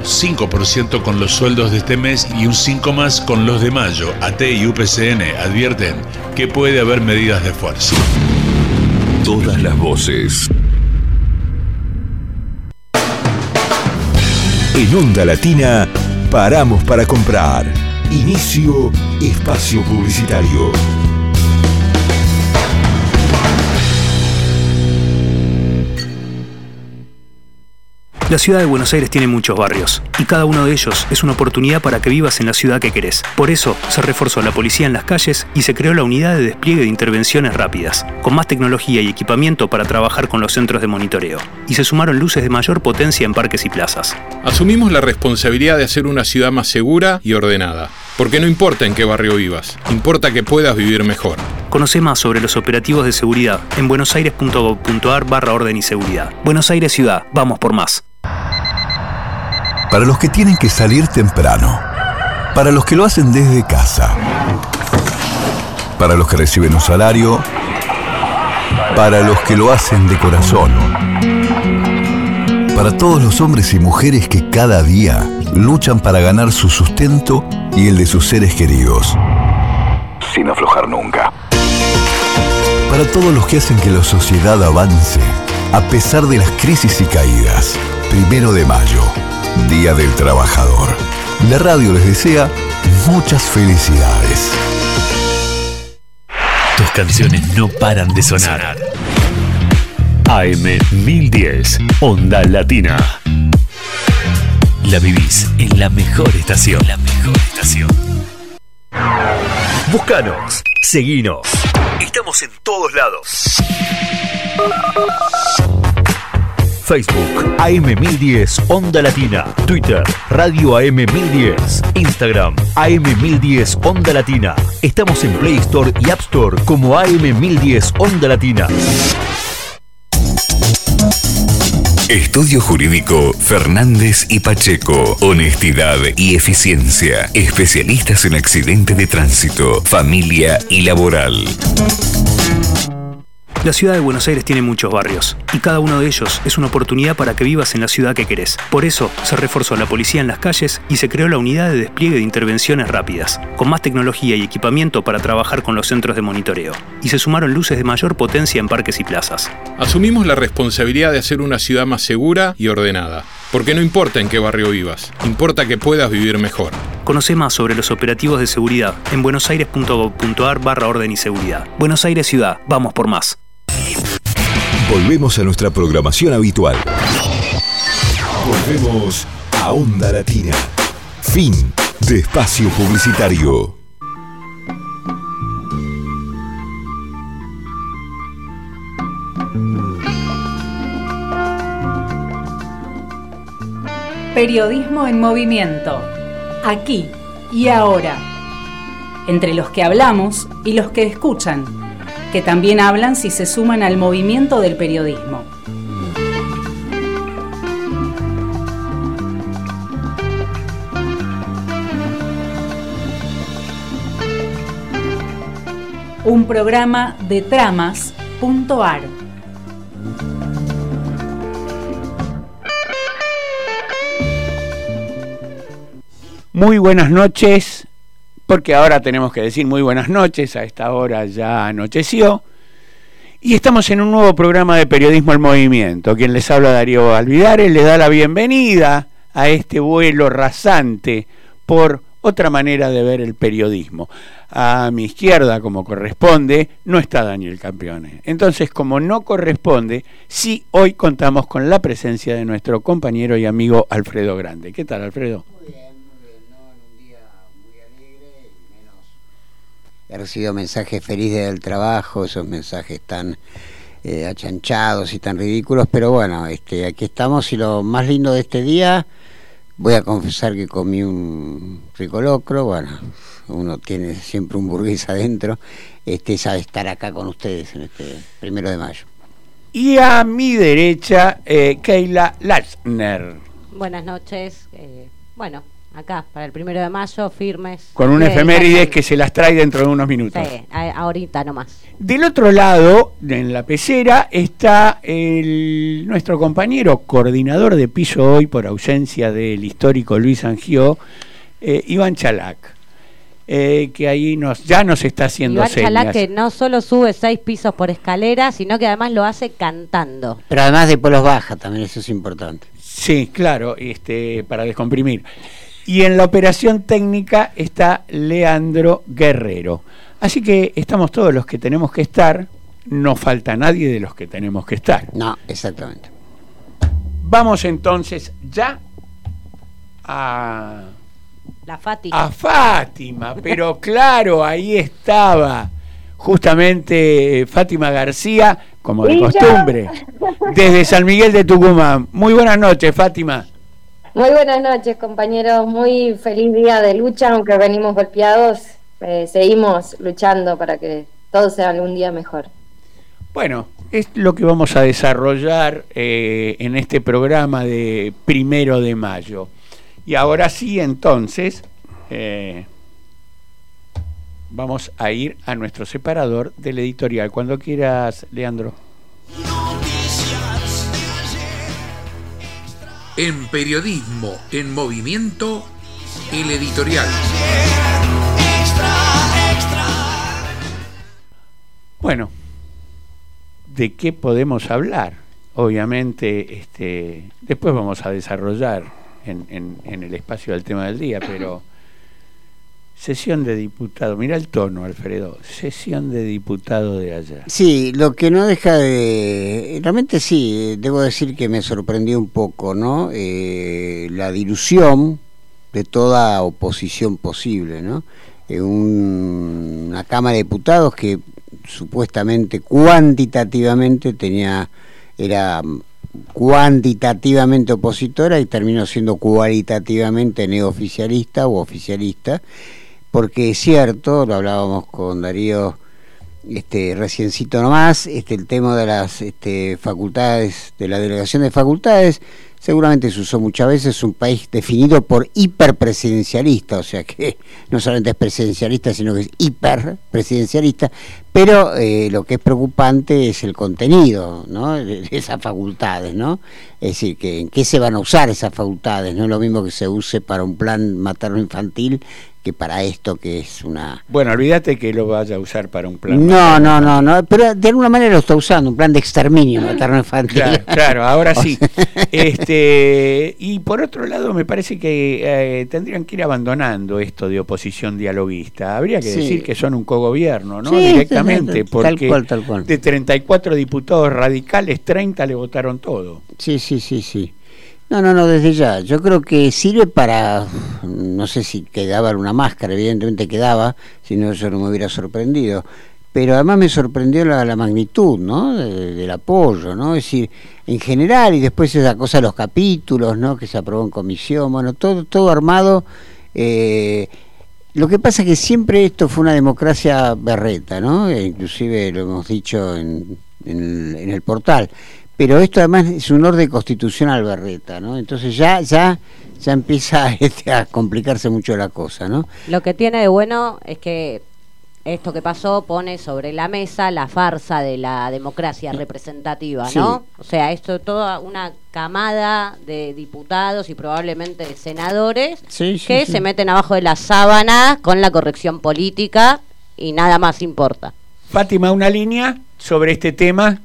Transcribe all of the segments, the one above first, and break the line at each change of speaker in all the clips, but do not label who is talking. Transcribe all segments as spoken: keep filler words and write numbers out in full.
cinco por ciento con los sueldos de este mes y un cinco por ciento más con los de mayo. A T y U P C N advierten que puede haber medidas de fuerza.
Todas las voces. En Onda Latina, paramos para comprar. Inicio espacio publicitario.
La ciudad de Buenos Aires tiene muchos barrios, y cada uno de ellos es una oportunidad para que vivas en la ciudad que querés. Por eso, se reforzó la policía en las calles y se creó la unidad de despliegue de intervenciones rápidas, con más tecnología y equipamiento para trabajar con los centros de monitoreo. Y se sumaron luces de mayor potencia en parques y plazas.
Asumimos la responsabilidad de hacer una ciudad más segura y ordenada. Porque no importa en qué barrio vivas, importa que puedas vivir mejor.
Conoce más sobre los operativos de seguridad en buenosaires.gov.ar barra orden y seguridad. Buenos Aires Ciudad, vamos por más.
Para los que tienen que salir temprano. Para los que lo hacen desde casa. Para los que reciben un salario. Para los que lo hacen de corazón. Para todos los hombres y mujeres que cada día luchan para ganar su sustento y el de sus seres queridos. Sin aflojar nunca. Para todos los que hacen que la sociedad avance, a pesar de las crisis y caídas. Primero de mayo, Día del Trabajador. La radio les desea muchas felicidades.
Tus canciones no paran de sonar. A M mil diez, Onda Latina. La vivís en la mejor estación. La mejor estación. Búscanos, seguinos. Estamos en todos lados. Facebook, A M mil diez, Onda Latina. Twitter, Radio A M mil diez. Instagram, A M mil diez, Onda Latina. Estamos en Play Store y App Store como A M mil diez, Onda Latina.
Estudio Jurídico Fernández y Pacheco. Honestidad y eficiencia. Especialistas en accidentes de tránsito, familia y laboral.
La ciudad de Buenos Aires tiene muchos barrios, y cada uno de ellos es una oportunidad para que vivas en la ciudad que querés. Por eso, se reforzó la policía en las calles y se creó la unidad de despliegue de intervenciones rápidas, con más tecnología y equipamiento para trabajar con los centros de monitoreo. Y se sumaron luces de mayor potencia en parques y plazas.
Asumimos la responsabilidad de hacer una ciudad más segura y ordenada. Porque no importa en qué barrio vivas, importa que puedas vivir mejor.
Conoce más sobre los operativos de seguridad en buenosaires.gov.ar barra orden y seguridad. Buenos Aires Ciudad, vamos por más.
Volvemos a nuestra programación habitual. Volvemos a Onda Latina. Fin de espacio publicitario.
Periodismo en movimiento. Aquí y ahora. Entre los que hablamos y los que escuchan, que también hablan si se suman al movimiento del periodismo. Un programa de tramas punto ar.
Muy buenas noches, porque ahora tenemos que decir muy buenas noches, a esta hora ya anocheció, y estamos en un nuevo programa de Periodismo en Movimiento. Quien les habla, Darío Alvidares, le da la bienvenida a este vuelo rasante por otra manera de ver el periodismo. A mi izquierda, como corresponde, no está Daniel Campione. Entonces, como no corresponde, sí hoy contamos con la presencia de nuestro compañero y amigo Alfredo Grande. ¿Qué tal, Alfredo?
Muy bien. He recibido mensajes felices del trabajo, esos mensajes tan eh, achanchados y tan ridículos, pero bueno, este, aquí estamos y lo más lindo de este día, voy a confesar que comí un rico locro, bueno, uno tiene siempre un burgués adentro, este, sabe estar acá con ustedes en este primero de mayo.
Y a mi derecha, eh, Keila Lachner.
Buenas noches, eh, bueno, acá, para el primero de mayo, firmes.
Con un efemérides que se las trae dentro de unos minutos.
Sí, a, ahorita nomás.
Del otro lado, en la pecera, está el, nuestro compañero coordinador de piso hoy, por ausencia del histórico Luis Angió, eh, Iván Chalac. Eh, que ahí nos ya nos está haciendo
Iván
señas.
Chalac, que no solo sube seis pisos por escalera, sino que además lo hace cantando.
Pero además después los baja también, eso es importante.
Sí, claro, este, para descomprimir. Y en la operación técnica está Leandro Guerrero. Así que estamos todos los que tenemos que estar, no falta nadie de los que tenemos que estar.
No, exactamente.
Vamos entonces ya a...
La Fati.
A Fátima, pero claro, ahí estaba justamente Fátima García, como de costumbre, desde San Miguel de Tucumán. Muy buenas noches, Fátima.
Muy buenas noches, compañeros. Muy feliz día de lucha, aunque venimos golpeados. Eh, seguimos luchando para que todo sea algún día mejor.
Bueno, es lo que vamos a desarrollar eh, en este programa de primero de mayo. Y ahora sí, entonces, eh, vamos a ir a nuestro separador del editorial. Cuando quieras, Leandro.
En Periodismo en Movimiento, el editorial.
Bueno, ¿de qué podemos hablar? Obviamente, este, después vamos a desarrollar En, en, en el espacio del tema del día, pero sesión de diputado, mira el tono, Alfredo, sesión de diputado de allá.
Sí, lo que no deja de... Realmente sí, debo decir que me sorprendió un poco, ¿no? Eh, la dilución de toda oposición posible, ¿no? Eh, un, una Cámara de Diputados que supuestamente, cuantitativamente tenía... era cuantitativamente opositora y terminó siendo cualitativamente neooficialista o oficialista, porque es cierto, lo hablábamos con Darío este reciencito nomás, este el tema de las este, facultades, de la delegación de facultades, seguramente se usó muchas veces, un país definido por hiperpresidencialista, o sea que no solamente es presidencialista, sino que es hiperpresidencialista, pero eh, lo que es preocupante es el contenido, ¿no?, de, de esas facultades, ¿no? Es decir, que en qué se van a usar esas facultades, no es lo mismo que se use para un plan materno-infantil que para esto que es una...
Bueno, olvídate que lo vaya a usar para un plan.
No, no, no, no, pero de alguna manera lo está usando, un plan de exterminio materno-infantil.
Claro, claro, ahora sí. este Y por otro lado, me parece que eh, tendrían que ir abandonando esto de oposición dialoguista. Habría que sí. decir que son un cogobierno, ¿no? Sí, directamente, sí, porque
tal cual, tal cual.
De treinta y cuatro diputados radicales, treinta le votaron todo.
Sí, sí, sí, sí. No, no, no, desde ya. Yo creo que sirve para, no sé si quedaba una máscara, evidentemente quedaba, si no yo no me hubiera sorprendido, pero además me sorprendió la, la magnitud, ¿no?, de, del apoyo, ¿no? Es decir, en general, y después esa cosa de los capítulos, ¿no?, que se aprobó en comisión, bueno, todo, todo armado. Eh, lo que pasa es que siempre esto fue una democracia berreta, ¿no? E inclusive lo hemos dicho en, en, el, en el portal. Pero esto además es un orden constitucional berreta, ¿no? Entonces ya ya ya empieza este, a complicarse mucho la cosa, ¿no?
Lo que tiene de bueno es que esto que pasó pone sobre la mesa la farsa de la democracia representativa, ¿no? Sí. O sea, esto toda una camada de diputados y probablemente de senadores sí, sí, que sí. se meten abajo de la sábana con la corrección política y nada más importa.
Fátima, una línea sobre este tema.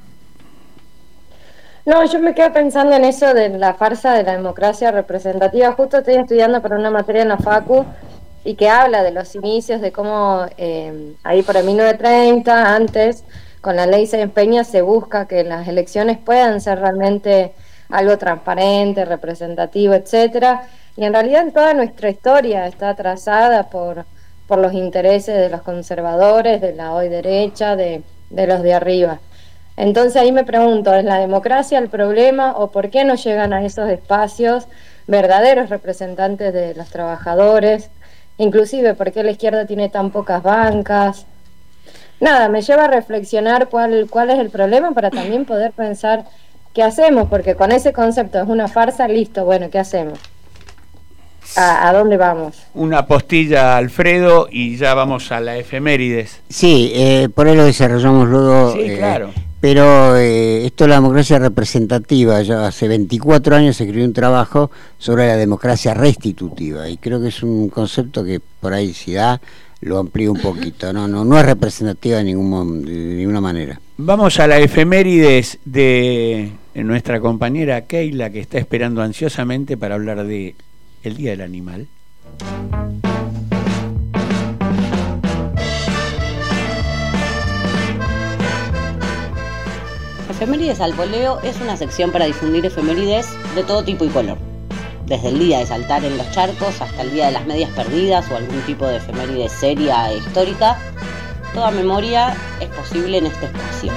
No, yo me quedo pensando en eso de la farsa de la democracia representativa. Justo estoy estudiando para una materia en la Facu y que habla de los inicios, de cómo eh, ahí por el mil novecientos treinta, antes, con la ley Sáenz Peña se busca que las elecciones puedan ser realmente algo transparente, representativo, etcétera. Y en realidad en toda nuestra historia está trazada por, por los intereses de los conservadores, de la hoy derecha, de, de los de arriba. Entonces ahí me pregunto, ¿es la democracia el problema o por qué no llegan a esos espacios verdaderos representantes de los trabajadores? Inclusive, ¿por qué la izquierda tiene tan pocas bancas? Nada, me lleva a reflexionar cuál, cuál es el problema para también poder pensar qué hacemos, porque con ese concepto es una farsa, listo, bueno, ¿qué hacemos? a, a dónde vamos.
Una postilla, Alfredo, y ya vamos a la efemérides.
Sí, eh, por ahí lo desarrollamos luego.
Sí,
eh,
claro.
Pero eh, esto es la democracia representativa. Ya hace veinticuatro años se escribió un trabajo sobre la democracia restitutiva y creo que es un concepto que por ahí si da lo amplío un poquito. No, no, no es representativa de, ningún, de ninguna manera.
Vamos a la efemérides de nuestra compañera Keila, que está esperando ansiosamente para hablar de el Día del Animal.
Efemérides al voleo es una sección para difundir efemérides de todo tipo y color. Desde el día de saltar en los charcos hasta el día de las medias perdidas o algún tipo de efeméride seria e histórica, toda memoria es posible en este espacio.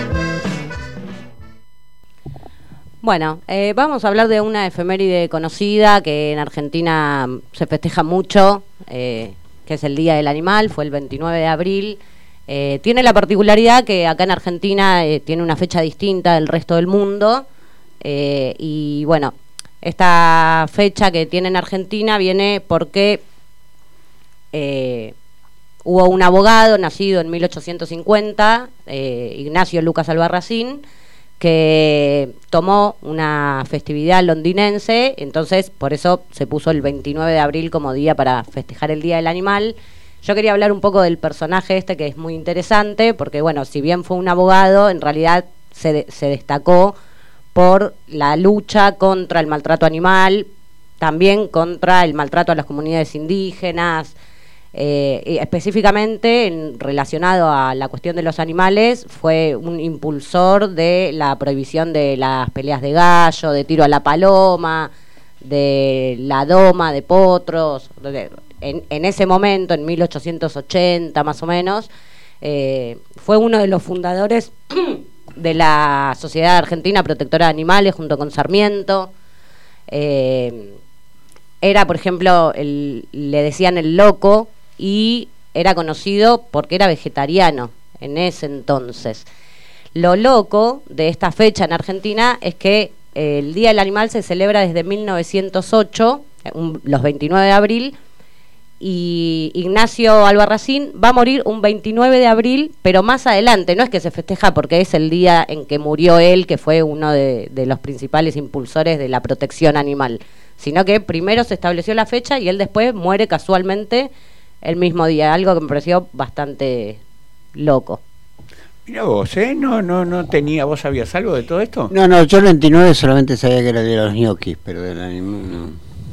Bueno, eh, vamos a hablar de una efeméride conocida que en Argentina se festeja mucho, eh, que es el Día del Animal, fue el veintinueve de abril. Eh, tiene la particularidad que acá en Argentina eh, tiene una fecha distinta del resto del mundo eh, y bueno, esta fecha que tiene en Argentina viene porque eh, hubo un abogado nacido en mil ochocientos cincuenta, eh, Ignacio Lucas Albarracín, que tomó una festividad londinense, entonces por eso se puso el veintinueve de abril como día para festejar el Día del Animal. Yo quería hablar un poco del personaje este, que es muy interesante, porque bueno, si bien fue un abogado, en realidad se, de, se destacó por la lucha contra el maltrato animal, también contra el maltrato a las comunidades indígenas, eh, y específicamente en, relacionado a la cuestión de los animales, fue un impulsor de la prohibición de las peleas de gallo, de tiro a la paloma, de la doma de potros, de, En, en ese momento, en mil ochocientos ochenta más o menos, eh, fue uno de los fundadores de la Sociedad Argentina Protectora de Animales junto con Sarmiento. Eh, era, por ejemplo, el, le decían el loco y era conocido porque era vegetariano en ese entonces. Lo loco de esta fecha en Argentina es que eh, el Día del Animal se celebra desde mil novecientos ocho, un, los veintinueve de abril, y Ignacio Albarracín va a morir un veintinueve de abril, pero más adelante, no es que se festeja porque es el día en que murió él, que fue uno de, de los principales impulsores de la protección animal, sino que primero se estableció la fecha y él después muere casualmente el mismo día, algo que me pareció bastante loco.
Mira vos, ¿eh? No, no, no tenía, ¿vos sabías algo de todo esto?
No, no, yo el veintinueve solamente sabía que era el día de los ñoquis, pero del animal no.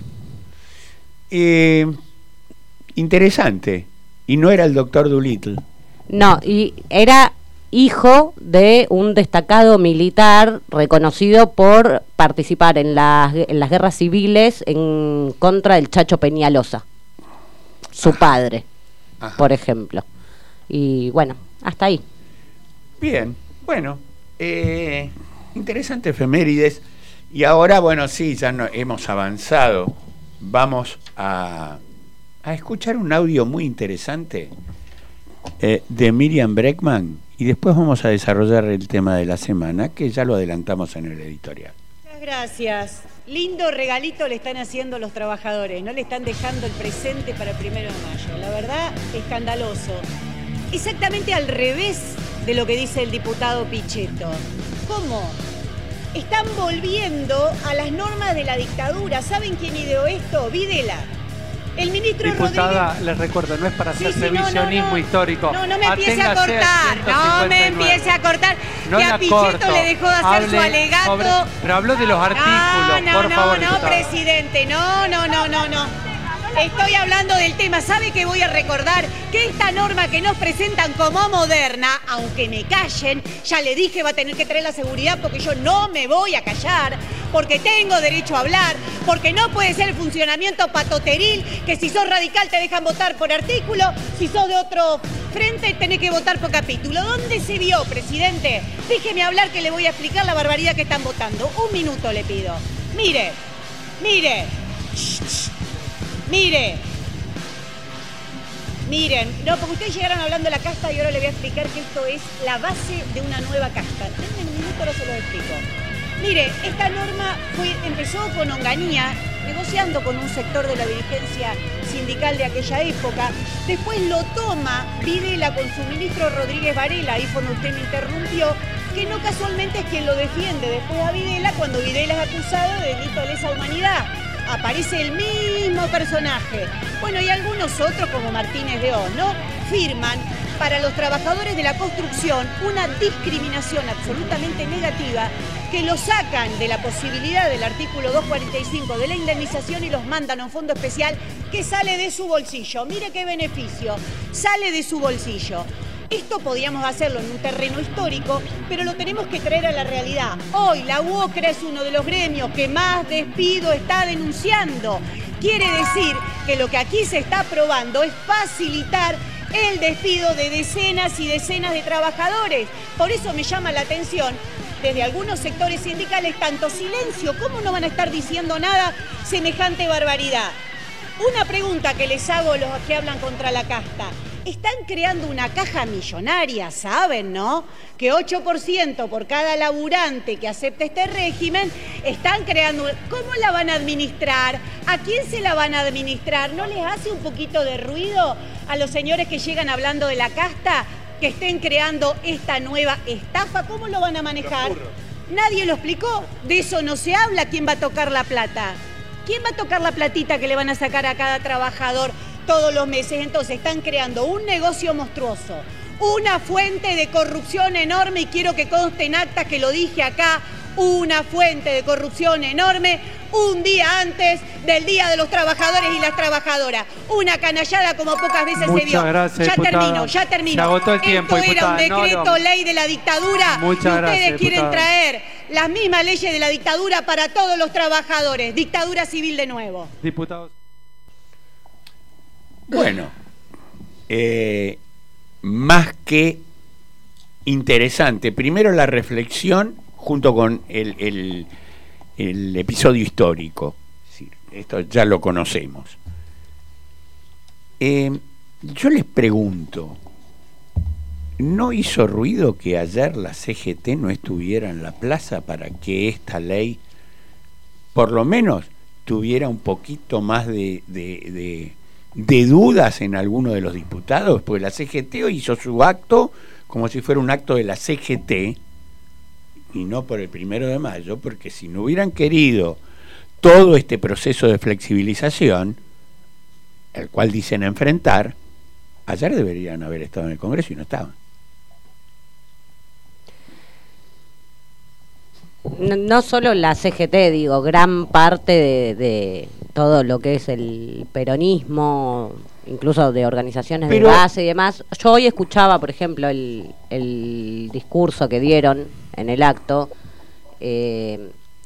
Eh... Interesante. Y no era el doctor Dolittle.
No, y era hijo de un destacado militar reconocido por participar en las, en las guerras civiles en contra del Chacho Peñalosa. Su Ajá. padre, Ajá. por ejemplo. Y bueno, hasta ahí.
Bien, bueno. Eh, interesante efemérides. Y ahora, bueno, sí, ya no, hemos avanzado. Vamos a... a escuchar un audio muy interesante eh, de Miriam Breckman y después vamos a desarrollar el tema de la semana, que ya lo adelantamos en el editorial.
Muchas gracias. Lindo regalito le están haciendo los trabajadores, no le están dejando el presente para el primero de mayo. La verdad, escandaloso. Exactamente al revés de lo que dice el diputado Pichetto. ¿Cómo? Están volviendo a las normas de la dictadura. ¿Saben quién ideó esto? Videla. El ministro
Diputada,
Rodríguez...
les recuerdo, no es para hacer
sí, sí,
revisionismo
no, no, no.
histórico.
No, no me empiece a cortar, no me empiece a cortar.
No
que a Pichetto le dejó de hacer
Hable
su alegato.
Sobre, pero habló de los artículos,
no, no,
por
no,
favor.
No, no, presidente, no, no, no, no, no. Estoy hablando del tema. ¿Sabe que voy a recordar? Que esta norma que nos presentan como moderna, aunque me callen, ya le dije, va a tener que traer la seguridad porque yo no me voy a callar, porque tengo derecho a hablar, porque no puede ser el funcionamiento patoteril, que si sos radical te dejan votar por artículo, si sos de otro frente tenés que votar por capítulo. ¿Dónde se vio, presidente? Déjeme hablar que le voy a explicar la barbaridad que están votando. Un minuto le pido. Mire, mire. Shh, shh. Mire, miren, no, porque ustedes llegaron hablando de la casta y ahora le voy a explicar que esto es la base de una nueva casta. En un minuto ahora se lo explico. Mire, esta norma fue, empezó con Onganía negociando con un sector de la dirigencia sindical de aquella época. Después lo toma Videla con su ministro Rodríguez Varela, ahí cuando usted me interrumpió, que no casualmente es quien lo defiende después a Videla cuando Videla es acusado de delito de lesa humanidad. Aparece el mismo personaje. Bueno, y algunos otros, como Martínez de Oz, ¿no? Firman para los trabajadores de la construcción una discriminación absolutamente negativa que los sacan de la posibilidad del artículo doscientos cuarenta y cinco de la indemnización y los mandan a un fondo especial que sale de su bolsillo. Mire qué beneficio, sale de su bolsillo. Esto podíamos hacerlo en un terreno histórico, pero lo tenemos que traer a la realidad. Hoy la UOCRA es uno de los gremios que más despido está denunciando. Quiere decir que lo que aquí se está aprobando es facilitar el despido de decenas y decenas de trabajadores. Por eso me llama la atención, desde algunos sectores sindicales, tanto silencio, ¿cómo no van a estar diciendo nada semejante barbaridad? Una pregunta que les hago a los que hablan contra la casta. Están creando una caja millonaria, ¿saben, no? Que ocho por ciento por cada laburante que acepte este régimen, están creando... ¿Cómo la van a administrar? ¿A quién se la van a administrar? ¿No les hace un poquito de ruido a los señores que llegan hablando de la casta que estén creando esta nueva estafa? ¿Cómo lo van a manejar? Nadie lo explicó, de eso no se habla. ¿Quién va a tocar la plata? ¿Quién va a tocar la platita que le van a sacar a cada trabajador todos los meses? Entonces están creando un negocio monstruoso, una fuente de corrupción enorme, y quiero que conste en acta que lo dije acá, una fuente de corrupción enorme, un día antes del Día de los Trabajadores y las Trabajadoras. Una canallada como pocas veces
Muchas
se vio.
gracias,
ya
diputada.
termino, ya termino.
Se agotó el tiempo,
Esto era un
diputada.
decreto
No, no.
ley de la dictadura.
Muchas
y ustedes
gracias,
quieren
diputada.
traer las mismas leyes de la dictadura para todos los trabajadores. Dictadura civil de nuevo.
Diputados.
Bueno, eh, más que interesante, primero la reflexión junto con el, el, el episodio histórico. Es decir, esto ya lo conocemos. Eh, yo les pregunto, ¿no hizo ruido que ayer la C G T no estuviera en la plaza para que esta ley, por lo menos, tuviera un poquito más de... de, de de dudas en alguno de los diputados? Porque la C G T hoy hizo su acto como si fuera un acto de la C G T y no por el primero de mayo, porque si no hubieran querido todo este proceso de flexibilización, el cual dicen enfrentar, ayer deberían haber estado en el Congreso y no estaban.
No, no solo la C G T, digo, gran parte de, de todo lo que es el peronismo, incluso de organizaciones
Pero,
de base y demás. Yo hoy escuchaba, por ejemplo, el, el discurso que dieron en el acto, eh,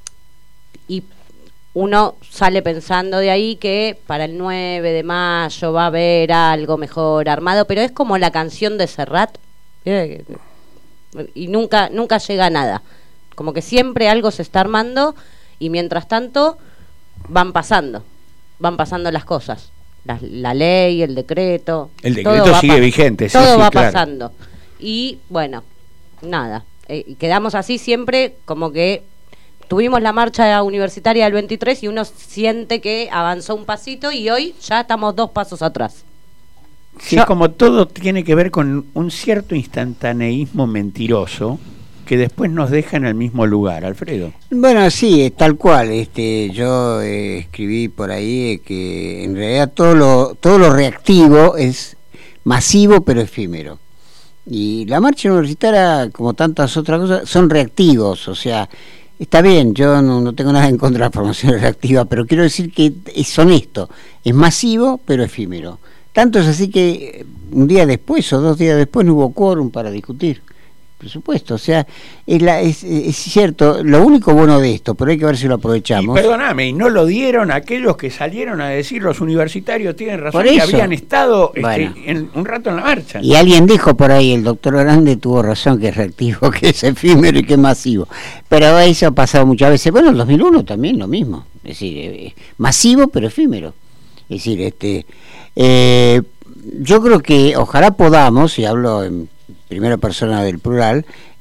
y uno sale pensando de ahí que para el nueve de mayo va a haber algo mejor armado, pero es como la canción de Serrat, ¿eh? Y nunca, nunca llega a nada. Como que siempre algo se está armando y mientras tanto van pasando, van pasando las cosas. La, la ley, el decreto.
El decreto sigue vigente, sí,
todo
sí,
va
claro.
pasando. Y bueno, nada. Eh, y quedamos así siempre, como que tuvimos la marcha universitaria del veintitrés y uno siente que avanzó un pasito y hoy ya estamos dos pasos atrás.
Sí, como todo tiene que ver con un cierto instantaneísmo mentiroso que después nos deja en el mismo lugar, Alfredo.
Bueno, sí, tal cual. Este, yo eh, escribí por ahí eh, que en realidad todo lo, todo lo reactivo es masivo pero efímero. Y la marcha universitaria, como tantas otras cosas, son reactivos. O sea, está bien, yo no, no tengo nada en contra de la formación reactiva, pero quiero decir que es honesto, es masivo pero efímero. Tanto es así que un día después o dos días después no hubo quórum para discutir. Por supuesto, o sea, es, la, es, es cierto, lo único bueno de esto, pero hay que ver si lo aprovechamos.
Y perdóname, y no lo dieron aquellos que salieron a decir los universitarios tienen razón,
Por
que
eso.
habían estado
Bueno.
este, en, un rato en la marcha.
Y alguien dijo por ahí, el doctor Grande tuvo razón, que es reactivo, que es efímero y que es masivo. Pero eso ha pasado muchas veces. Bueno, en dos mil uno también lo mismo. Es decir, eh, masivo pero efímero. Es decir, este, eh, yo creo que ojalá podamos, y hablo en primera persona del plural,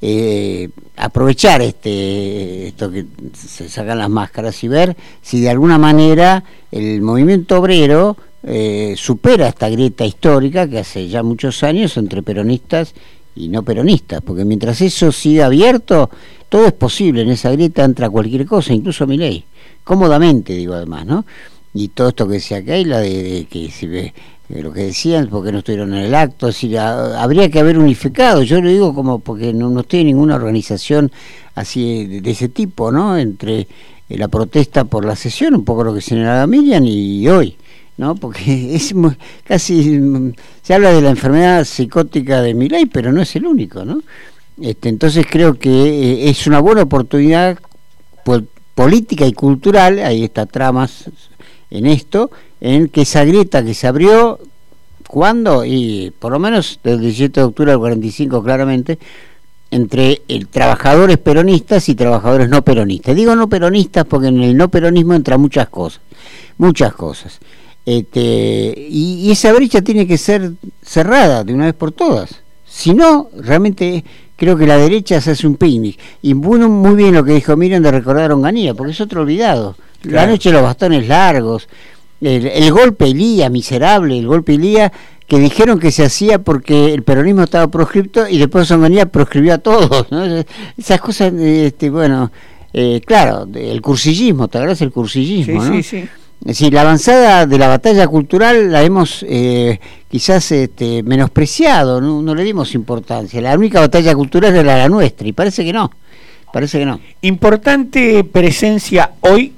eh, aprovechar este esto que se sacan las máscaras y ver si de alguna manera el movimiento obrero eh, supera esta grieta histórica que hace ya muchos años entre peronistas y no peronistas, porque mientras eso siga abierto, todo es posible. En esa grieta entra cualquier cosa, incluso Milei, cómodamente, digo, además, ¿no? Y todo esto que decía Keila, de, de que si ve de lo que decían, porque no estuvieron en el acto, es decir, a, habría que haber unificado. Yo lo digo como porque no, no estoy en ninguna organización así de, de ese tipo, ¿no? Entre eh, la protesta por la sesión, un poco lo que señalaba Miriam, y hoy, ¿no? Porque es muy, casi se habla de la enfermedad psicótica de Milei, pero no es el único, ¿no? Este, entonces creo que eh, es una buena oportunidad po- política y cultural, ahí está tramas en esto, en que esa grieta que se abrió, ¿cuándo? Y por lo menos del diecisiete de octubre al cuarenta y cinco claramente, entre el, trabajadores peronistas y trabajadores no peronistas. Digo no peronistas porque en el no peronismo entra muchas cosas, muchas cosas. Este, y, y esa brecha tiene que ser cerrada de una vez por todas. Si no, realmente creo que la derecha se hace un picnic. Y bueno, muy bien lo que dijo Miriam de recordar a Onganía, porque es otro olvidado. Claro. La noche de los bastones largos, el, el golpe Ilía, miserable, el golpe Ilía, que dijeron que se hacía porque el peronismo estaba proscripto y después Onganía proscribió a todos, ¿no? Esas cosas, este, bueno, eh, claro, el cursillismo, ¿te acuerdas? El cursillismo,
sí,
¿no?
Sí, sí.
Es decir, la avanzada de la batalla cultural la hemos eh, quizás este, menospreciado, no, no le dimos importancia. La única batalla cultural era la nuestra y parece que no, parece que no.
Importante presencia hoy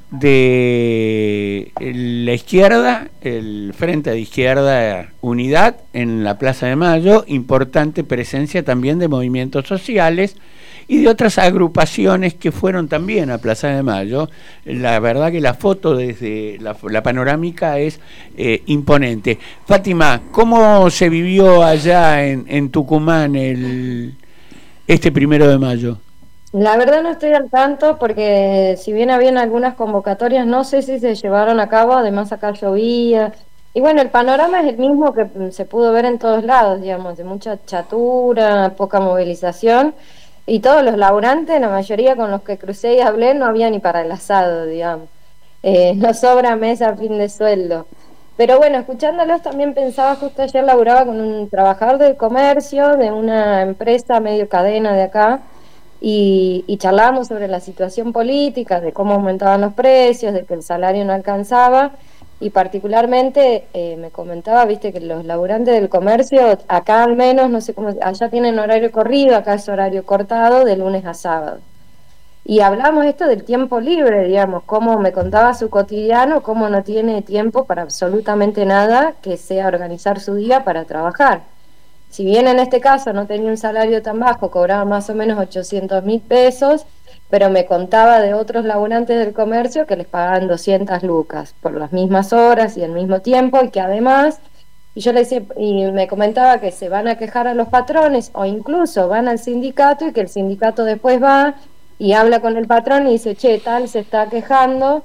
de la izquierda, el Frente de Izquierda Unidad en la Plaza de Mayo, importante presencia también de movimientos sociales y de otras agrupaciones que fueron también a Plaza de Mayo. La verdad que la foto desde la, la panorámica es eh, imponente. Fátima, ¿cómo se vivió allá en, en Tucumán el este primero de mayo?
La verdad no estoy al tanto porque si bien habían algunas convocatorias, no sé si se llevaron a cabo, además acá llovía. Y bueno, el panorama es el mismo que se pudo ver en todos lados, digamos, de mucha chatura, poca movilización. Y todos los laburantes, la mayoría con los que crucé y hablé, no había ni para el asado, digamos. Eh, no sobra mesa a fin de sueldo. Pero bueno, escuchándolos también pensaba, justo ayer laburaba con un trabajador del comercio, de una empresa medio cadena de acá, y, y charlábamos sobre la situación política, de cómo aumentaban los precios, de que el salario no alcanzaba, y particularmente eh, me comentaba, viste, que los laburantes del comercio, acá al menos, no sé cómo, allá tienen horario corrido, acá es horario cortado, de lunes a sábado. Y hablamos esto del tiempo libre, digamos, cómo me contaba su cotidiano, cómo no tiene tiempo para absolutamente nada que sea organizar su día para trabajar. Si bien en este caso no tenía un salario tan bajo, cobraba más o menos ochocientos mil pesos, pero me contaba de otros laburantes del comercio que les pagaban doscientas lucas por las mismas horas y el mismo tiempo, y que además, y yo le decía, y me comentaba que se van a quejar a los patrones o incluso van al sindicato y que el sindicato después va y habla con el patrón y dice, che, tal se está quejando,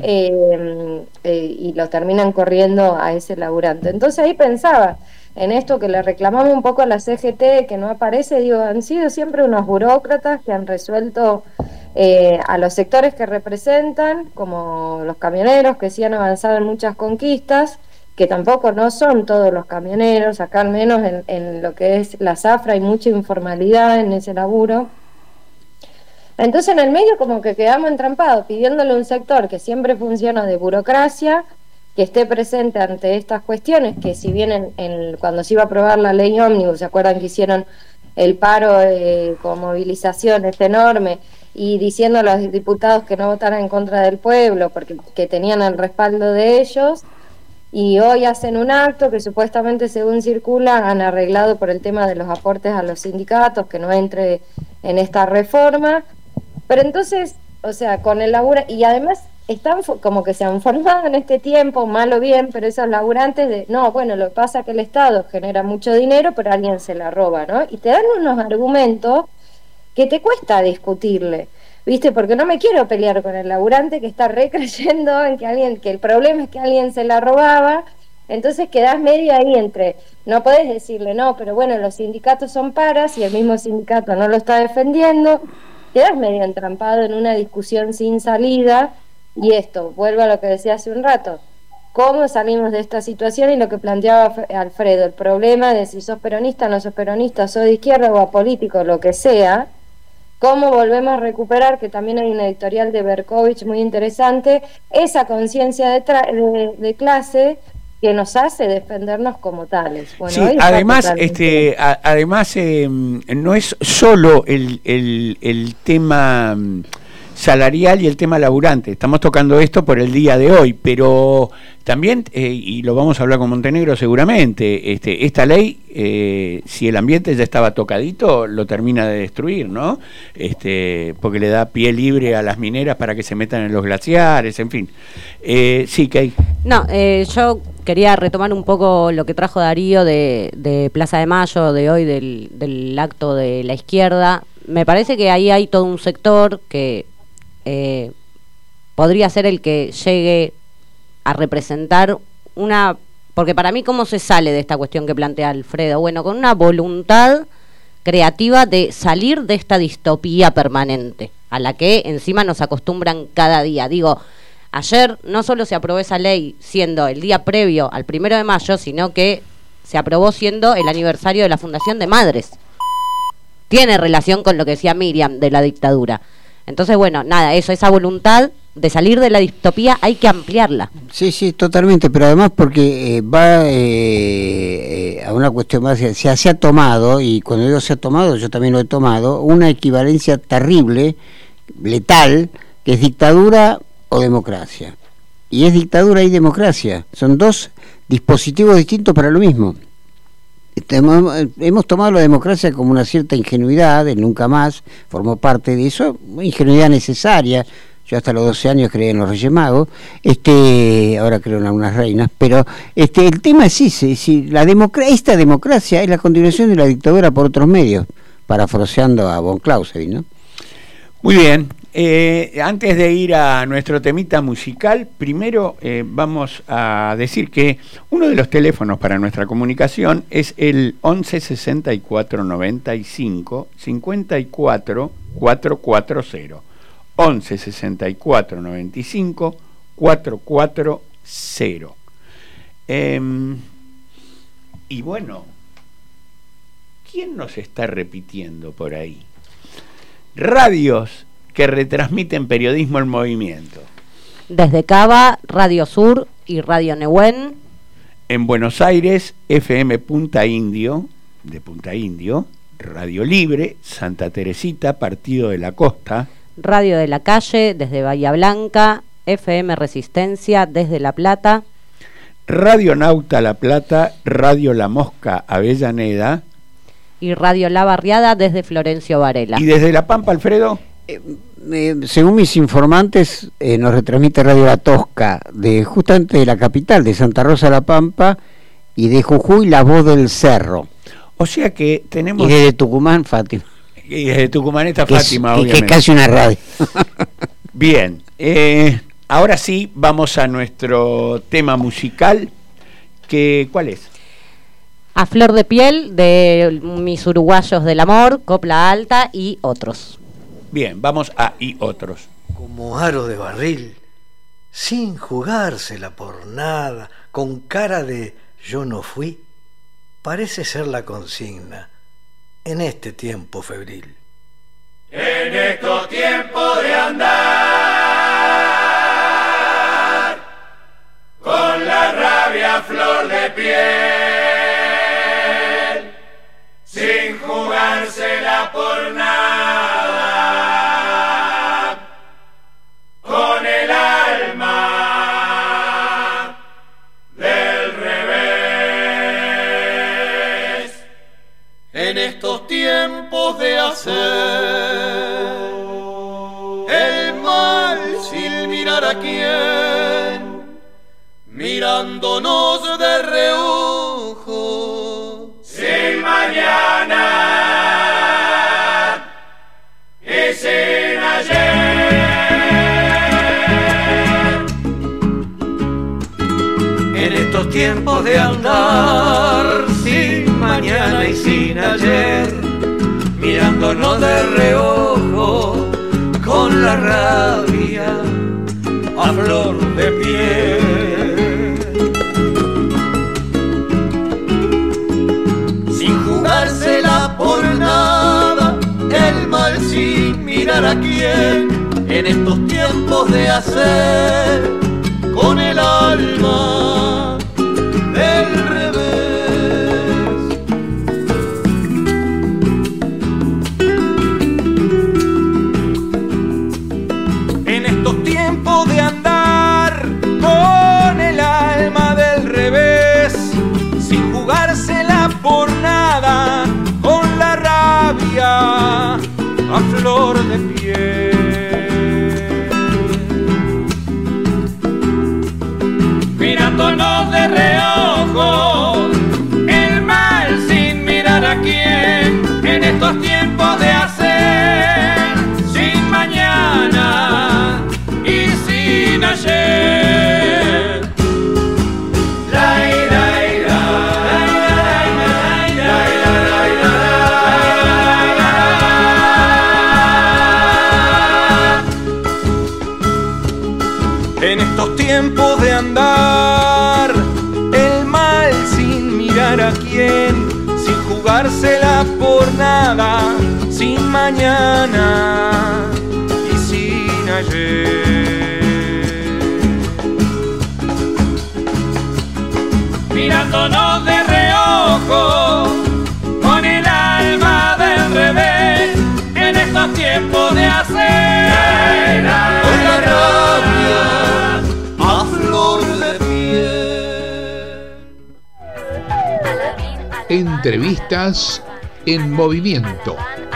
eh, eh, y lo terminan corriendo a ese laburante. Entonces ahí pensaba en esto que le reclamamos un poco a la C G T, que no aparece, digo, han sido siempre unos burócratas que han resuelto eh, a los sectores que representan, como los camioneros, que sí han avanzado en muchas conquistas, que tampoco no son todos los camioneros, acá al menos en, en lo que es la zafra hay mucha informalidad en ese laburo. Entonces en el medio como que quedamos entrampados, pidiéndole a un sector que siempre funciona de burocracia, que esté presente ante estas cuestiones, que si bien en, en, cuando se iba a aprobar la ley ómnibus, ¿se acuerdan que hicieron el paro eh, con movilización este enorme, y diciendo a los diputados que no votaran en contra del pueblo, porque que tenían el respaldo de ellos, y hoy hacen un acto que supuestamente, según circula, han arreglado por el tema de los aportes a los sindicatos, que no entre en esta reforma? Pero entonces, o sea, con el laburo, y además están como que se han formado en este tiempo, mal o bien, pero esos laburantes de, no, bueno, lo que pasa es que el Estado genera mucho dinero, pero alguien se la roba, ¿no? Y te dan unos argumentos que te cuesta discutirle, ¿viste? Porque no me quiero pelear con el laburante que está recreyendo en que alguien, que el problema es que alguien se la robaba. Entonces quedás medio ahí entre, no podés decirle, no, pero bueno, los sindicatos son paras y el mismo sindicato no lo está defendiendo, quedás medio entrampado en una discusión sin salida. Y esto, vuelvo a lo que decía hace un rato, ¿cómo salimos de esta situación? Y lo que planteaba Alfredo, el problema de si sos peronista, no sos peronista, sos de izquierda o apolítico, lo que sea, ¿cómo volvemos a recuperar, que también hay una editorial de Berkovich muy interesante, esa conciencia de, de, de clase que nos hace defendernos como tales? Bueno,
sí, además, este, a, además eh, no es solo el, el, el tema salarial y el tema laburante. Estamos tocando esto por el día de hoy, pero también, eh, y lo vamos a hablar con Montenegro seguramente, este, esta ley, eh, si el ambiente ya estaba tocadito, lo termina de destruir, ¿no? Este, porque le da pie libre a las mineras para que se metan en los glaciares, en fin. Eh, sí, Kay.
No, eh, yo quería retomar un poco lo que trajo Darío de, de Plaza de Mayo, de hoy, del, del acto de la izquierda. Me parece que ahí hay todo un sector que eh, podría ser el que llegue a representar una... Porque para mí, ¿cómo se sale de esta cuestión que plantea Alfredo? Bueno, con una voluntad creativa de salir de esta distopía permanente, a la que encima nos acostumbran cada día. Digo, ayer no solo se aprobó esa ley siendo el día previo al primero de mayo, sino que se aprobó siendo el aniversario de la Fundación de Madres. Tiene relación con lo que decía Miriam de la dictadura. Entonces, bueno, nada, eso, esa voluntad de salir de la distopía hay que ampliarla.
Sí, sí, totalmente, pero además porque eh, va eh, eh, a una cuestión más, se, se ha tomado, y cuando digo se ha tomado, yo también lo he tomado, una equivalencia terrible, letal, que es dictadura o democracia. Y es dictadura y democracia, son dos dispositivos distintos para lo mismo. Hemos tomado la democracia como una cierta ingenuidad, el nunca más formó parte de eso, ingenuidad necesaria. Yo hasta los doce años creía en los Reyes Magos, este, ahora creo en algunas reinas, pero este, el tema es ese, si la democra esta democracia es la continuación de la dictadura por otros medios, parafraseando a von Clausewitz, ¿no?
Muy bien. Eh, antes de ir a nuestro temita musical, primero eh, vamos a decir que uno de los teléfonos para nuestra comunicación es el once sesenta y cuatro noventa y cinco cincuenta y cuatro cuatrocientos cuarenta. once sesenta y cuatro noventa y cinco cuatrocientos cuarenta. Eh, y bueno, ¿quién nos está repitiendo por ahí? Radios que retransmiten periodismo en movimiento.
Desde Cava, Radio Sur y Radio Neuquén.
En Buenos Aires, F M Punta Indio, de Punta Indio, Radio Libre, Santa Teresita, Partido de la Costa.
Radio de la Calle, desde Bahía Blanca, F M Resistencia, desde La Plata.
Radio Nauta La Plata, Radio La Mosca Avellaneda.
Y Radio La Barriada, desde Florencio Varela.
¿Y desde La Pampa, Alfredo?
Eh, eh, según mis informantes, eh, nos retransmite Radio La Tosca, de justamente de la capital, de Santa Rosa La Pampa, y de Jujuy, La Voz del Cerro.
O sea que tenemos...
Y desde Tucumán, Fátima.
Y desde Tucumán está
que
Fátima,
es,
obviamente.
Que es casi una radio.
Bien, eh, ahora sí, vamos a nuestro tema musical, que ¿cuál es?
A Flor de Piel, de Mis Uruguayos del Amor, Copla Alta y otros.
Bien, vamos a y otros.
Como aro de barril, sin jugársela por nada, con cara de yo no fui, parece ser la consigna en este tiempo febril.
En estos tiempos de andar con la rabia a flor de piel, sin jugársela por nada, con el alma del revés.
En estos tiempos de hacer el mal sin mirar a quién, mirándonos de reojo,
sin mañana y sin ayer.
en estos tiempos de andar sin mañana y sin ayer, mirándonos de reojo con la rabia a flor de piel, sin jugársela por nada, el mal sin mirar a quién, en estos tiempos de hacer con el alma del revés. En estos tiempos de andar con el alma del revés, sin jugársela por nada, con la rabia a flor de piel. Mirándonos de reojo, el mal sin mirar a quién, en estos tiempos de hacer sin mañana y sin ayer. La, la, en estos tiempos de andar, el mal sin mirar a quién, sin jugársela por nada, sin mañana y sin ayer. Mirándonos de reojo, con el alma del revés, en estos tiempos de hacer con la rabia a flor de piel.
Entrevistas en movimiento.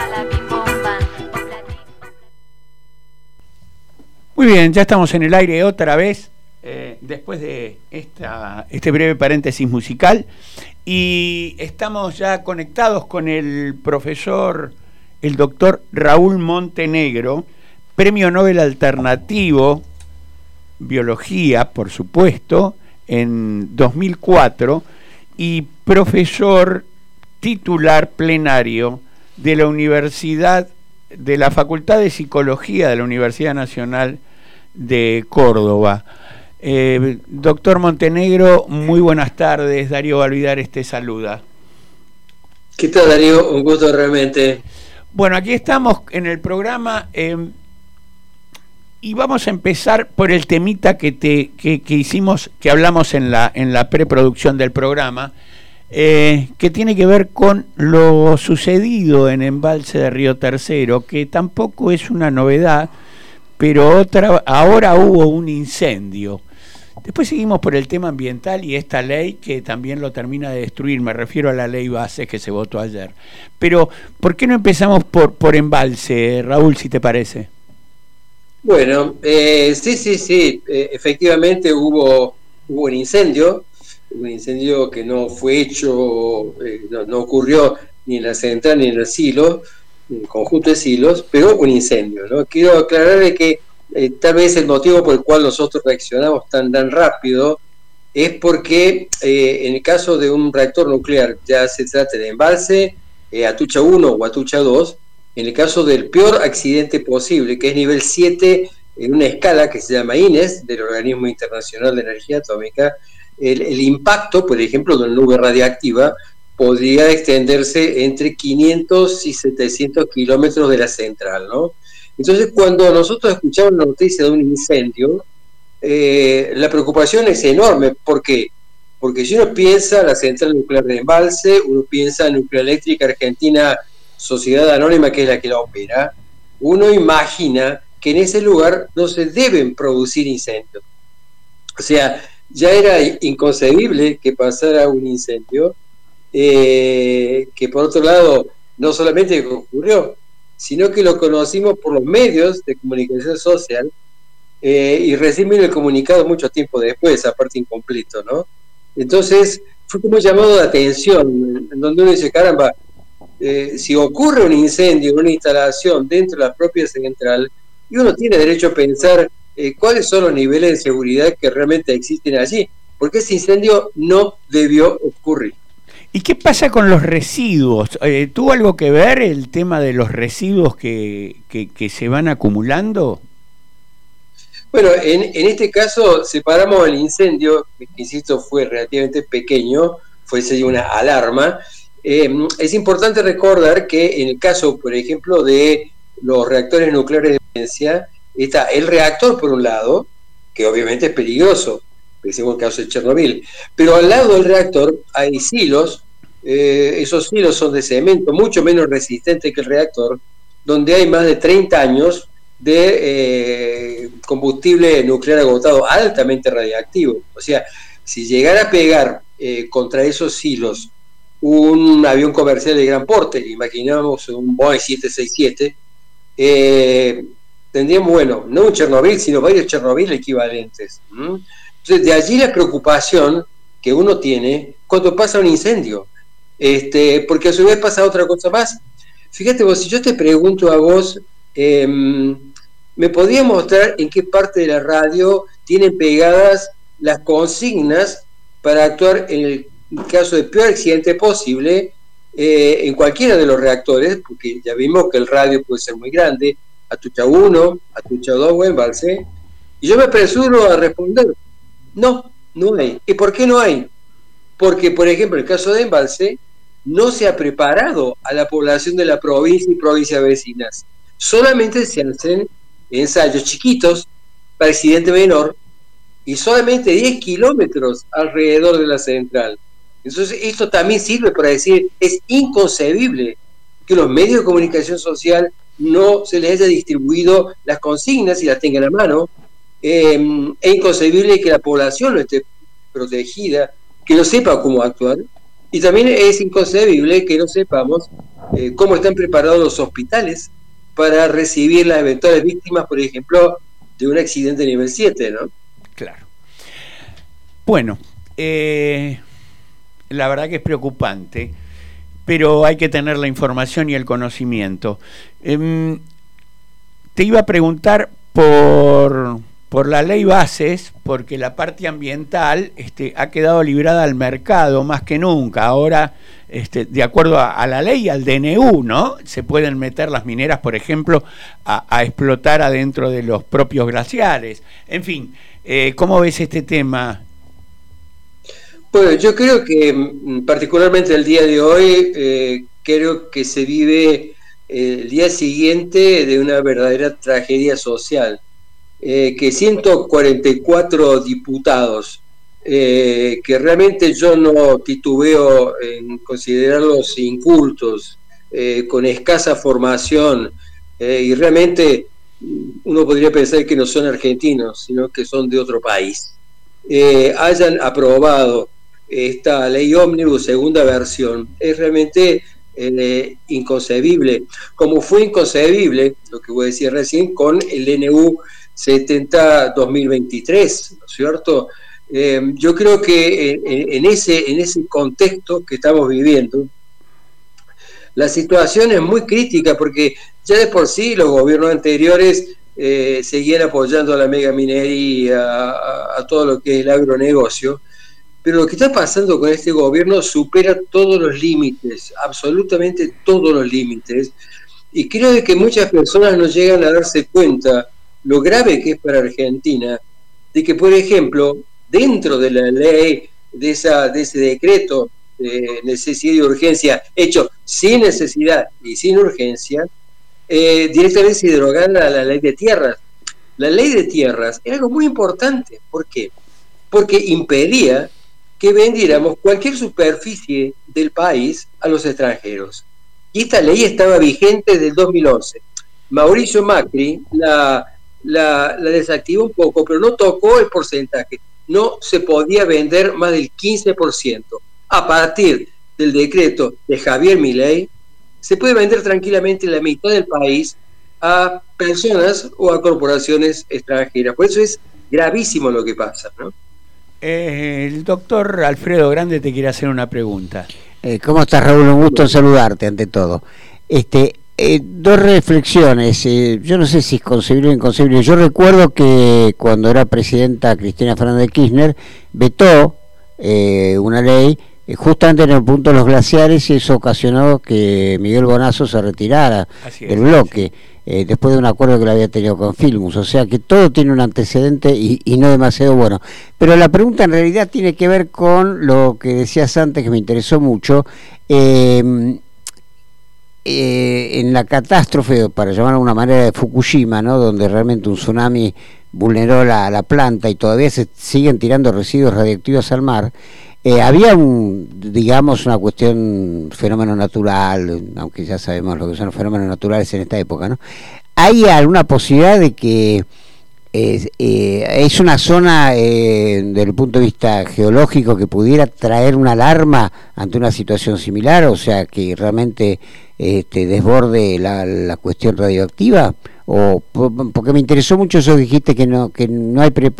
Muy bien, ya estamos en el aire otra vez, eh, después de esta, este breve paréntesis musical, y estamos ya conectados con el profesor, el doctor Raúl Montenegro, premio Nobel alternativo, biología, por supuesto, en dos mil cuatro, y profesor titular plenario de la Universidad, de la Facultad de Psicología de la Universidad Nacional de Córdoba. Eh, doctor Montenegro, muy buenas tardes. Darío Valvidares te saluda.
¿Qué tal, Darío? Un gusto realmente.
Bueno, aquí estamos en el programa eh, y vamos a empezar por el temita que, te, que, que hicimos, que hablamos en la, en la preproducción del programa, eh, que tiene que ver con lo sucedido en Embalse de Río Tercero, que tampoco es una novedad, pero otra, ahora hubo un incendio. Después seguimos por el tema ambiental y esta ley que también lo termina de destruir, me refiero a la ley base que se votó ayer. Pero, ¿por qué no empezamos por, por Embalse, Raúl, si te parece?
Bueno, eh, sí, sí, sí, eh, efectivamente hubo, hubo un incendio, un incendio que no fue hecho, eh, no, no ocurrió ni en la central ni en el silo, en el conjunto de silos, pero un incendio, ¿no? Quiero aclararle que eh, tal vez el motivo por el cual nosotros reaccionamos tan, tan rápido es porque eh, en el caso de un reactor nuclear, ya se trate de Embalse, eh, Atucha uno o Atucha dos, en el caso del peor accidente posible, que es nivel siete en una escala que se llama I N E S, del Organismo Internacional de Energía Atómica, el, el impacto, por ejemplo, de una nube radiactiva podría extenderse entre quinientos y setecientos kilómetros de la central, ¿no? Entonces, cuando nosotros escuchamos la noticia de un incendio, eh, la preocupación es enorme. ¿Por qué? Porque si uno piensa en la central nuclear de Embalse, uno piensa en Nuclear Eléctrica Argentina Sociedad Anónima, que es la que la opera, uno imagina que en ese lugar no se deben producir incendios. O sea, ya era inconcebible que pasara un incendio, eh, que por otro lado no solamente ocurrió, sino que lo conocimos por los medios de comunicación social, eh, y recibimos el comunicado mucho tiempo después, aparte incompleto, ¿no? Entonces fue como un llamado de atención, en donde uno dice, caramba, Eh, si ocurre un incendio en una instalación dentro de la propia central, y uno tiene derecho a pensar eh, cuáles son los niveles de seguridad que realmente existen allí, porque ese incendio no debió ocurrir.
¿Y qué pasa con los residuos? Eh, ¿Tuvo algo que ver el tema de los residuos que, que, que se van acumulando?
Bueno, en, en este caso separamos el incendio, que insisto fue relativamente pequeño, fue una alarma. Eh, es importante recordar que en el caso, por ejemplo, de los reactores nucleares de emergencia, está el reactor por un lado, que obviamente es peligroso, pensemos en el caso de Chernobyl, pero al lado del reactor hay silos, eh, esos silos son de cemento, mucho menos resistentes que el reactor, donde hay más de treinta años de eh, combustible nuclear agotado, altamente radiactivo. O sea, si llegara a pegar eh, contra esos silos un avión comercial de gran porte, imaginamos un Boeing siete sesenta y siete, eh, tendríamos, bueno, no un Chernobyl, sino varios Chernobyl equivalentes. ¿Mm? Entonces, de allí la preocupación que uno tiene cuando pasa un incendio, este, porque a su vez pasa otra cosa más. Fíjate vos, si yo te pregunto a vos, eh, ¿me podrías mostrar en qué parte de la radio tienen pegadas las consignas para actuar en el caso de peor accidente posible eh, en cualquiera de los reactores? Porque ya vimos que el radio puede ser muy grande, Atucha uno, Atucha dos o Embalse, y yo me apresuro a responder, no, no hay. ¿Y por qué no hay? Porque, por ejemplo, en el caso de Embalse, no se ha preparado a la población de la provincia y provincias vecinas. Solamente se hacen ensayos chiquitos para accidente menor y solamente diez kilómetros alrededor de la central. Entonces, esto también sirve para decir, es inconcebible que los medios de comunicación social no se les haya distribuido las consignas y las tengan a mano. Eh, es inconcebible que la población no esté protegida, que no sepa cómo actuar. Y también es inconcebible que no sepamos eh, cómo están preparados los hospitales para recibir las eventuales víctimas, por ejemplo, de un accidente nivel siete, ¿no?
Claro. Bueno, eh, la verdad que es preocupante, pero hay que tener la información y el conocimiento. Eh, te iba a preguntar por... por la ley Bases, porque la parte ambiental este, ha quedado librada al mercado más que nunca. Ahora, este, de acuerdo a, a la ley, al D N U, ¿no? Se pueden meter las mineras, por ejemplo, a, a explotar adentro de los propios glaciares. En fin, eh, ¿cómo ves este tema?
Bueno, yo creo que particularmente el día de hoy, eh, creo que se vive eh, el día siguiente de una verdadera tragedia social. Eh, que ciento cuarenta y cuatro diputados, eh, que realmente yo no titubeo en considerarlos incultos, eh, con escasa formación, eh, y realmente uno podría pensar que no son argentinos, sino que son de otro país, eh, hayan aprobado esta ley ómnibus segunda versión, es realmente eh, inconcebible, como fue inconcebible, lo que voy a decir recién, con el D N U setenta dos mil veintitrés, ¿no es cierto? Eh, yo creo que en, en, ese, en ese contexto que estamos viviendo, la situación es muy crítica, porque ya de por sí los gobiernos anteriores eh, seguían apoyando a la megaminería, a, a todo lo que es el agronegocio, pero lo que está pasando con este gobierno supera todos los límites, absolutamente todos los límites, y creo que muchas personas no llegan a darse cuenta lo grave que es para Argentina, de que, por ejemplo, dentro de la ley, de, esa, de ese decreto de necesidad y urgencia, hecho sin necesidad y sin urgencia, eh, directamente se derogara la, la ley de tierras. La ley de tierras era algo muy importante. ¿Por qué? Porque impedía que vendiéramos cualquier superficie del país a los extranjeros. Y esta ley estaba vigente desde el dos mil once. Mauricio Macri la... La, la desactivó un poco, pero no tocó el porcentaje. No se podía vender más del quince por ciento. A partir del decreto de Javier Milei, se puede vender tranquilamente la mitad del país a personas o a corporaciones extranjeras. Por eso es gravísimo lo que pasa, ¿no?
Eh, el doctor Alfredo Grande te quiere hacer una pregunta.
Eh, ¿Cómo estás, Raúl? Un gusto en saludarte ante todo. Este, Eh, dos reflexiones. Eh, yo no sé si es concebible o inconcebible. Yo recuerdo que cuando era presidenta Cristina Fernández de Kirchner, vetó eh, una ley eh, justamente en el punto de los glaciares, y eso ocasionó que Miguel Bonazo se retirara del bloque, eh, después de un acuerdo que lo había tenido con Filmus. O sea que todo tiene un antecedente y, y no demasiado bueno. Pero la pregunta en realidad tiene que ver con lo que decías antes, que me interesó mucho. Eh, Eh, en la catástrofe, para llamar de alguna manera, de Fukushima, ¿no?, donde realmente un tsunami vulneró la, la planta y todavía se siguen tirando residuos radiactivos al mar, eh, había un, digamos, una cuestión, fenómeno natural, aunque ya sabemos lo que son los fenómenos naturales en esta época, ¿no? ¿Hay alguna posibilidad de que eh, eh, es una zona, eh, desde el punto de vista geológico, que pudiera traer una alarma ante una situación similar? O sea, que realmente este, desborde la, la cuestión radioactiva. O porque me interesó mucho eso que dijiste, que no que no hay pre,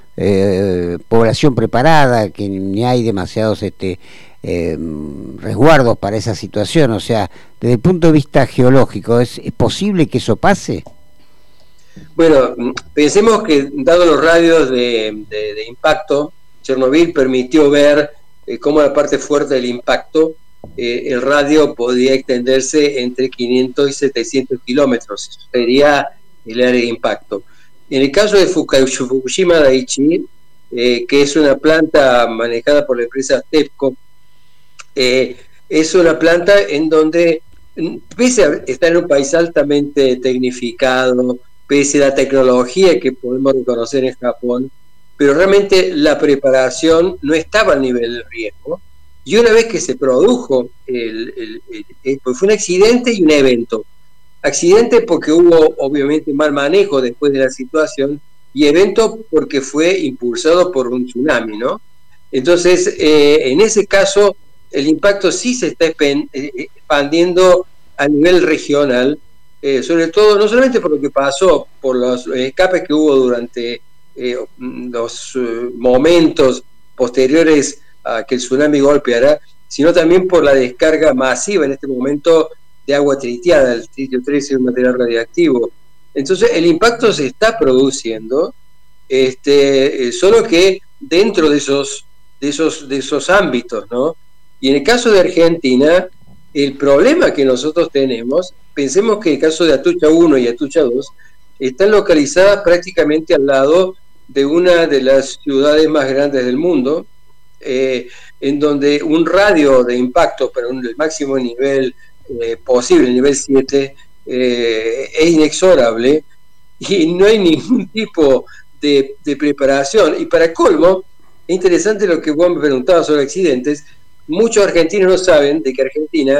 eh, población preparada, que ni hay demasiados este eh, resguardos para esa situación. O sea, desde el punto de vista geológico, ¿es, es posible que eso pase?
Bueno, pensemos que dado los radios de, de, de impacto, Chernobyl permitió ver eh, cómo la parte fuerte del impacto, eh, el radio podía extenderse entre quinientos y setecientos kilómetros. Eso sería el área de impacto. En el caso de Fukushima Daiichi, eh, que es una planta manejada por la empresa TEPCO, eh, es una planta en donde, pese a estar en un país altamente tecnificado, pese a la tecnología que podemos reconocer en Japón, pero realmente la preparación no estaba al nivel del riesgo. Y una vez que se produjo, el, el, el, el, pues fue un accidente y un evento. Accidente porque hubo obviamente mal manejo después de la situación, y evento porque fue impulsado por un tsunami, ¿no? Entonces, eh, en ese caso, el impacto sí se está expandiendo a nivel regional, Eh, sobre todo, no solamente por lo que pasó, por los escapes que hubo durante eh, los eh, momentos posteriores a que el tsunami golpeara, sino también por la descarga masiva en este momento de agua tritiada. El tritio tres es un material radiactivo. Entonces, el impacto se está produciendo, este, eh, solo que dentro de esos, de esos, de esos ámbitos, ¿no? Y en el caso de Argentina, el problema que nosotros tenemos, pensemos que el caso de Atucha uno y Atucha dos están localizadas prácticamente al lado de una de las ciudades más grandes del mundo, eh, en donde un radio de impacto para un, el máximo nivel eh, posible, el nivel siete, eh, es inexorable y no hay ningún tipo de, de preparación. Y para colmo, es interesante lo que vos me preguntabas sobre accidentes. Muchos argentinos no saben de que Argentina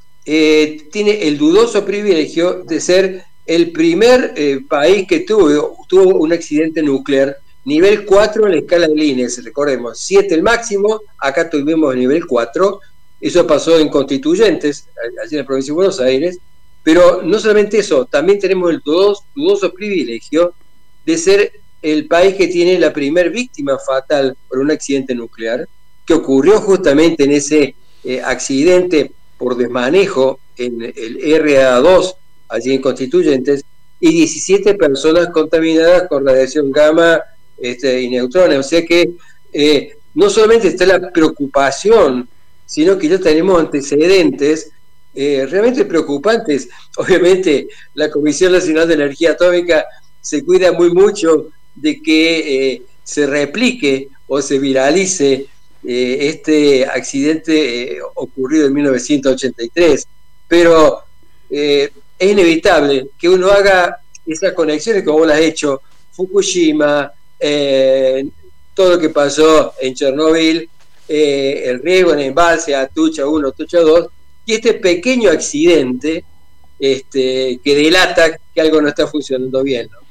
eh, tiene el dudoso privilegio de ser el primer eh, país que tuvo, tuvo un accidente nuclear nivel cuatro en la escala de Lines. Recordemos, siete el máximo, acá tuvimos el nivel cuatro, eso pasó en Constituyentes, allí en la provincia de Buenos Aires, pero no solamente eso, también tenemos el dudoso, dudoso privilegio de ser el país que tiene la primer víctima fatal por un accidente nuclear, que ocurrió justamente en ese eh, accidente por desmanejo en el R A dos, allí en Constituyentes, y diecisiete personas contaminadas con radiación gamma este, y neutrones. O sea que eh, no solamente está la preocupación, sino que ya tenemos antecedentes eh, realmente preocupantes. Obviamente la Comisión Nacional de Energía Atómica se cuida muy mucho de que eh, se replique o se viralice eh, este accidente eh, ocurrido en mil novecientos ochenta y tres, pero eh, es inevitable que uno haga esas conexiones como vos las has hecho, Fukushima, eh, todo lo que pasó en Chernobyl, eh, el riesgo en embalse Atucha uno, Atucha dos, y este pequeño accidente este, que delata que algo no está funcionando bien, ¿no?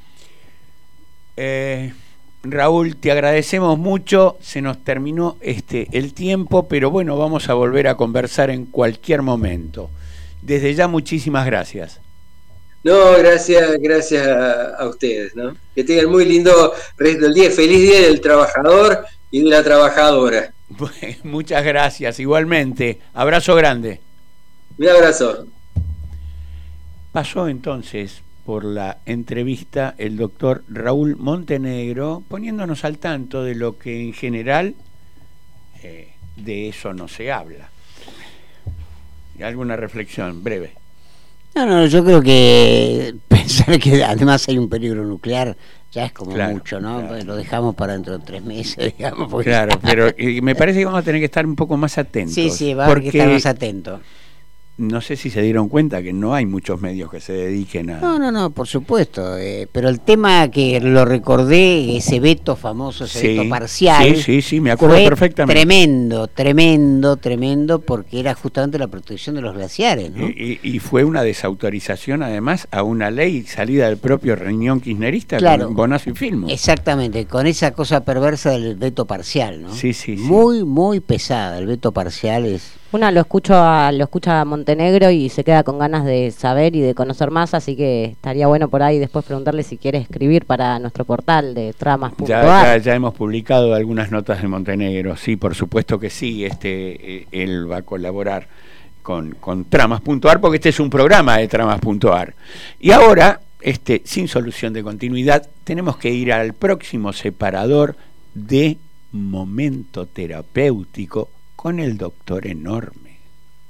Eh, Raúl, te agradecemos mucho, se nos terminó este el tiempo, pero bueno, vamos a volver a conversar en cualquier momento. Desde ya, muchísimas gracias.
No, gracias, gracias a, a ustedes, ¿no? Que tengan muy lindo resto del día, feliz día del trabajador y de la trabajadora.
Muchas gracias, igualmente. Abrazo grande.
Un abrazo.
Pasó entonces por la entrevista el doctor Raúl Montenegro, poniéndonos al tanto de lo que en general eh, de eso no se habla. ¿Alguna reflexión breve?
No, no, yo creo que pensar que además hay un peligro nuclear ya es como claro, mucho, ¿no? Claro. Pues lo dejamos para dentro de tres meses, digamos. Porque...
Claro, pero y me parece que vamos a tener que estar un poco más atentos.
Sí, sí, va a haber que estar más atentos.
No sé si se dieron cuenta que no hay muchos medios que se dediquen a...
No, no, no, por supuesto. Eh, pero el tema que lo recordé, ese veto famoso, ese
sí,
veto parcial...
Sí, sí, sí, me acuerdo
fue
perfectamente.
Tremendo, tremendo, tremendo, porque era justamente la protección de los glaciares, ¿no?
Y, y, y fue una desautorización, además, a una ley salida del propio riñón kirchnerista,
claro,
con Bonazo y Filmo.
Exactamente, con esa cosa perversa del veto parcial, ¿no?
Sí, sí, sí.
Muy, muy pesada. El veto parcial es...
Una lo escucho a, lo escucha a Montenegro y se queda con ganas de saber y de conocer más, así que estaría bueno por ahí después preguntarle si quiere escribir para nuestro portal de tramas punto a r.
Ya, ya, ya hemos publicado algunas notas de Montenegro, sí, por supuesto que sí, este, eh, él va a colaborar con, con tramas punto a r porque este es un programa de tramas punto a r. Y ahora, este, sin solución de continuidad, tenemos que ir al próximo separador de momento terapéutico con el doctor Enorme.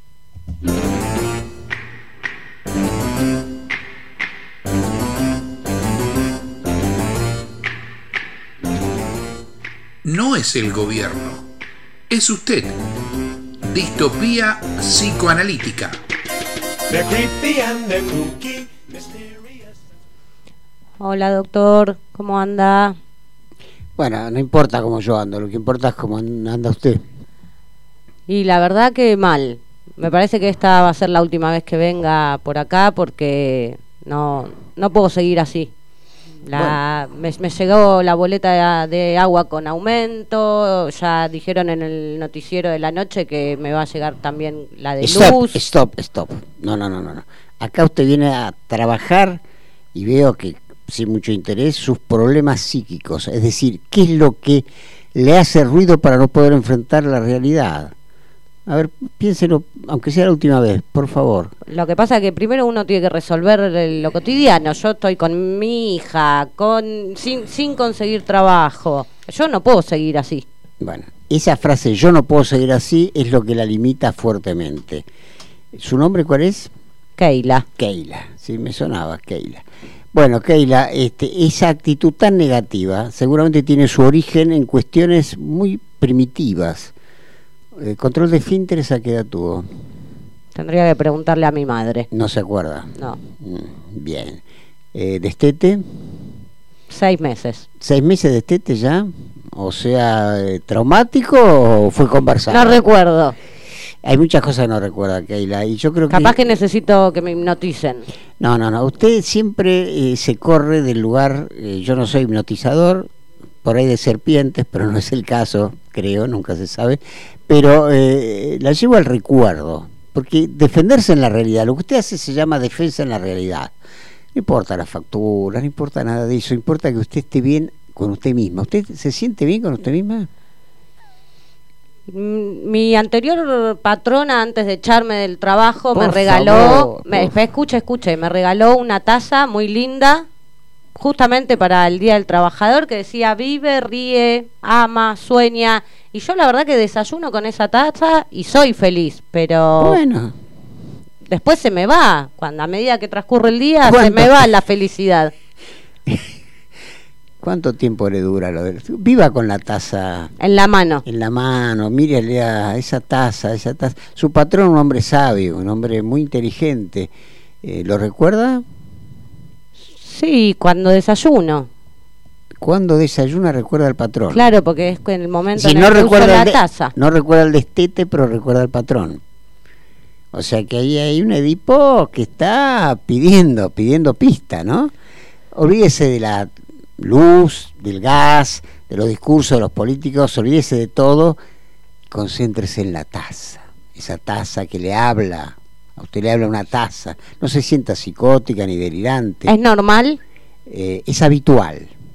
No es el gobierno, es usted. Distopía psicoanalítica.
Hola doctor, ¿cómo anda?
Bueno, no importa cómo yo ando, lo que importa es cómo anda usted.
Y la verdad que mal. Me parece que esta va a ser la última vez que venga por acá porque no, no puedo seguir así. La, bueno. me, me llegó la boleta de, de agua con aumento, ya dijeron en el noticiero de la noche que me va a llegar también la de
stop,
luz.
Stop, stop, no, no, no, no. Acá usted viene a trabajar y veo que sin mucho interés sus problemas psíquicos, es decir, ¿qué es lo que le hace ruido para no poder enfrentar la realidad? A ver, piénselo, aunque sea la última vez, por favor.
Lo que pasa es que primero uno tiene que resolver lo cotidiano. Yo estoy con mi hija, con sin, sin conseguir trabajo. Yo no puedo seguir así.
Bueno, esa frase, yo no puedo seguir así, es lo que la limita fuertemente. ¿Su nombre cuál es?
Keila.
Keila, sí, me sonaba, Keila. Bueno, Keila, este, esa actitud tan negativa seguramente tiene su origen en cuestiones muy primitivas. ¿El control de esfínteres a qué edad tuvo?
Tendría que preguntarle a mi madre.
¿No se acuerda?
No.
Bien. Eh, ¿Destete?
Seis meses.
¿Seis meses de destete ya? O sea, eh, ¿traumático o fue conversado?
No recuerdo.
Hay muchas cosas que no recuerda, Keila, y yo creo que...
Capaz que necesito que me hipnoticen.
No, no, no. Usted siempre eh, se corre del lugar, eh, yo no soy hipnotizador, por ahí de serpientes, pero no es el caso, creo, nunca se sabe, pero eh, la llevo al recuerdo, porque defenderse en la realidad, lo que usted hace se llama defensa en la realidad. No importa la factura, no importa nada de eso, importa que usted esté bien con usted misma. ¿Usted se siente bien con usted misma?
Mi anterior patrona, antes de echarme del trabajo,
por
me regaló,
favor,
me, escuche, escuche, me regaló una taza muy linda, justamente para el Día del Trabajador, que decía vive, ríe, ama, sueña, y yo la verdad que desayuno con esa taza y soy feliz, pero
bueno,
después se me va, cuando a medida que transcurre el día
¿cuánto?
Se me va la felicidad.
¿Cuánto tiempo le dura lo de... Viva con la taza
en la mano?
En la mano, mírele a esa taza, esa taza. Su patrón, un hombre sabio, un hombre muy inteligente, eh, ¿lo recuerda?
Sí, cuando desayuno.
Cuando desayuna recuerda al patrón.
Claro, porque es en el momento
si
en
no
el que
recuerda
uso la
de,
taza.
No recuerda el destete, pero recuerda al patrón. O sea que ahí hay un Edipo que está pidiendo, pidiendo pista, ¿no? Olvídese de la luz, del gas, de los discursos de los políticos, olvídese de todo, concéntrese en la taza. Esa taza que le habla. A usted le habla una taza, no se sienta psicótica ni delirante.
¿Es normal?
Eh, es habitual,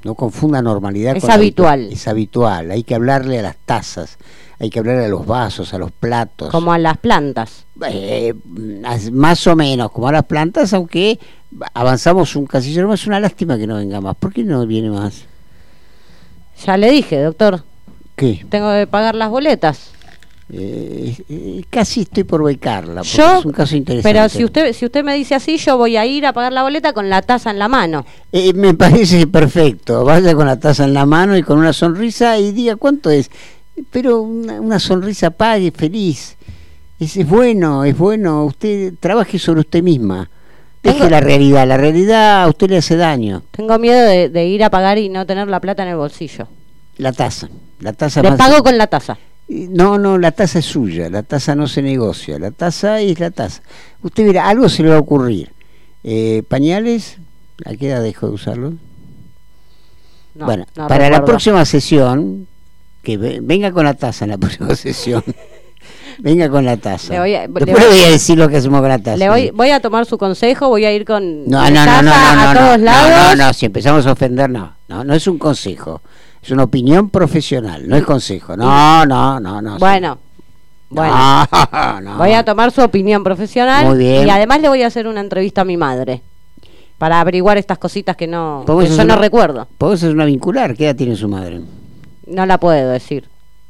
No confunda normalidad
Es
con
habitual.
habitual. Es habitual. Hay que hablarle a las tazas, hay que hablarle a los vasos, a los platos.
Como a las plantas.
Eh, más o menos, como a las plantas, aunque avanzamos un casillero más. Es una lástima que no venga más. ¿Por qué no viene más?
Ya le dije, doctor.
¿Qué?
Tengo que pagar las boletas.
Eh, eh, casi estoy por becarla, porque
Yo,
es un caso interesante.
Pero si usted si usted me dice así, yo voy a ir a pagar la boleta con la taza en la mano.
Eh, me parece perfecto. Vaya con la taza en la mano y con una sonrisa y diga cuánto es. Pero una, una sonrisa pague, feliz. Es, es bueno, es bueno. Usted trabaje sobre usted misma. Deje
Tengo-
la realidad. La realidad a usted le hace daño.
Tengo miedo de, de ir a pagar y no tener la plata en el bolsillo.
La taza. La taza
Le
más-
pago con la taza.
No, no, la taza es suya, la taza no se negocia, la taza es la taza. Usted verá, algo se le va a ocurrir. Eh, ¿Pañales? ¿A qué edad dejó de usarlo?
No,
bueno,
no
para la
recuerdo.
próxima sesión, que ve- venga con la taza en la próxima sesión. Venga con la taza.
Le voy a- le
Después
voy-
le voy a decir lo que hacemos con la taza.
Le voy, voy a tomar su consejo, voy a ir con
No,
mi
no, no,
taza
no, no,
a
no,
todos
no,
lados.
no, no, si empezamos a ofender, no, no, no es un consejo, es una opinión profesional, no es consejo, no, no, no, no.
Bueno, bueno,
No, no.
voy a tomar su opinión profesional.
Muy bien.
Y además le voy a hacer una entrevista a mi madre para averiguar estas cositas que no,
¿Podemos
que yo
hacer
no
una-
recuerdo.
¿Podemos hacer una vincular? ¿Qué edad tiene su madre?
No la puedo decir.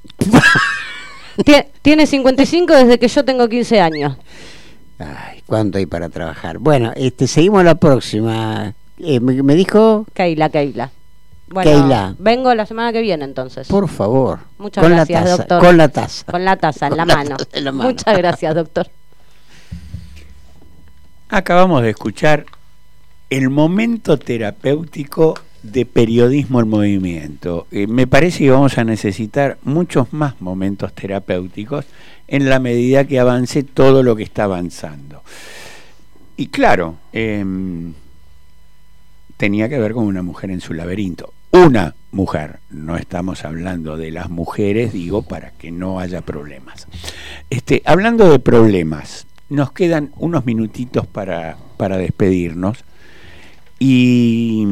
Tie- Tiene cincuenta y cinco desde que yo tengo quince años.
Ay, ¿cuánto hay para trabajar? Bueno, este, seguimos la próxima. Eh, me, me dijo,
Keila, Keila. Bueno,
Keila.
vengo la semana que viene entonces.
por favor,
Muchas
con
gracias,
la taza,
doctor.
con la taza.
Con la taza en
Con
la
la
mano.
taza en la mano.
Muchas gracias, doctor.
Acabamos de escuchar el momento terapéutico de Periodismo en Movimiento. Eh, me parece que vamos a necesitar muchos más momentos terapéuticos en la medida que avance todo lo que está avanzando. Y claro, em, tenía que ver con una mujer en su laberinto. Una mujer, no estamos hablando de las mujeres, digo, para que no haya problemas. Este, hablando de problemas, nos quedan unos minutitos para, para despedirnos y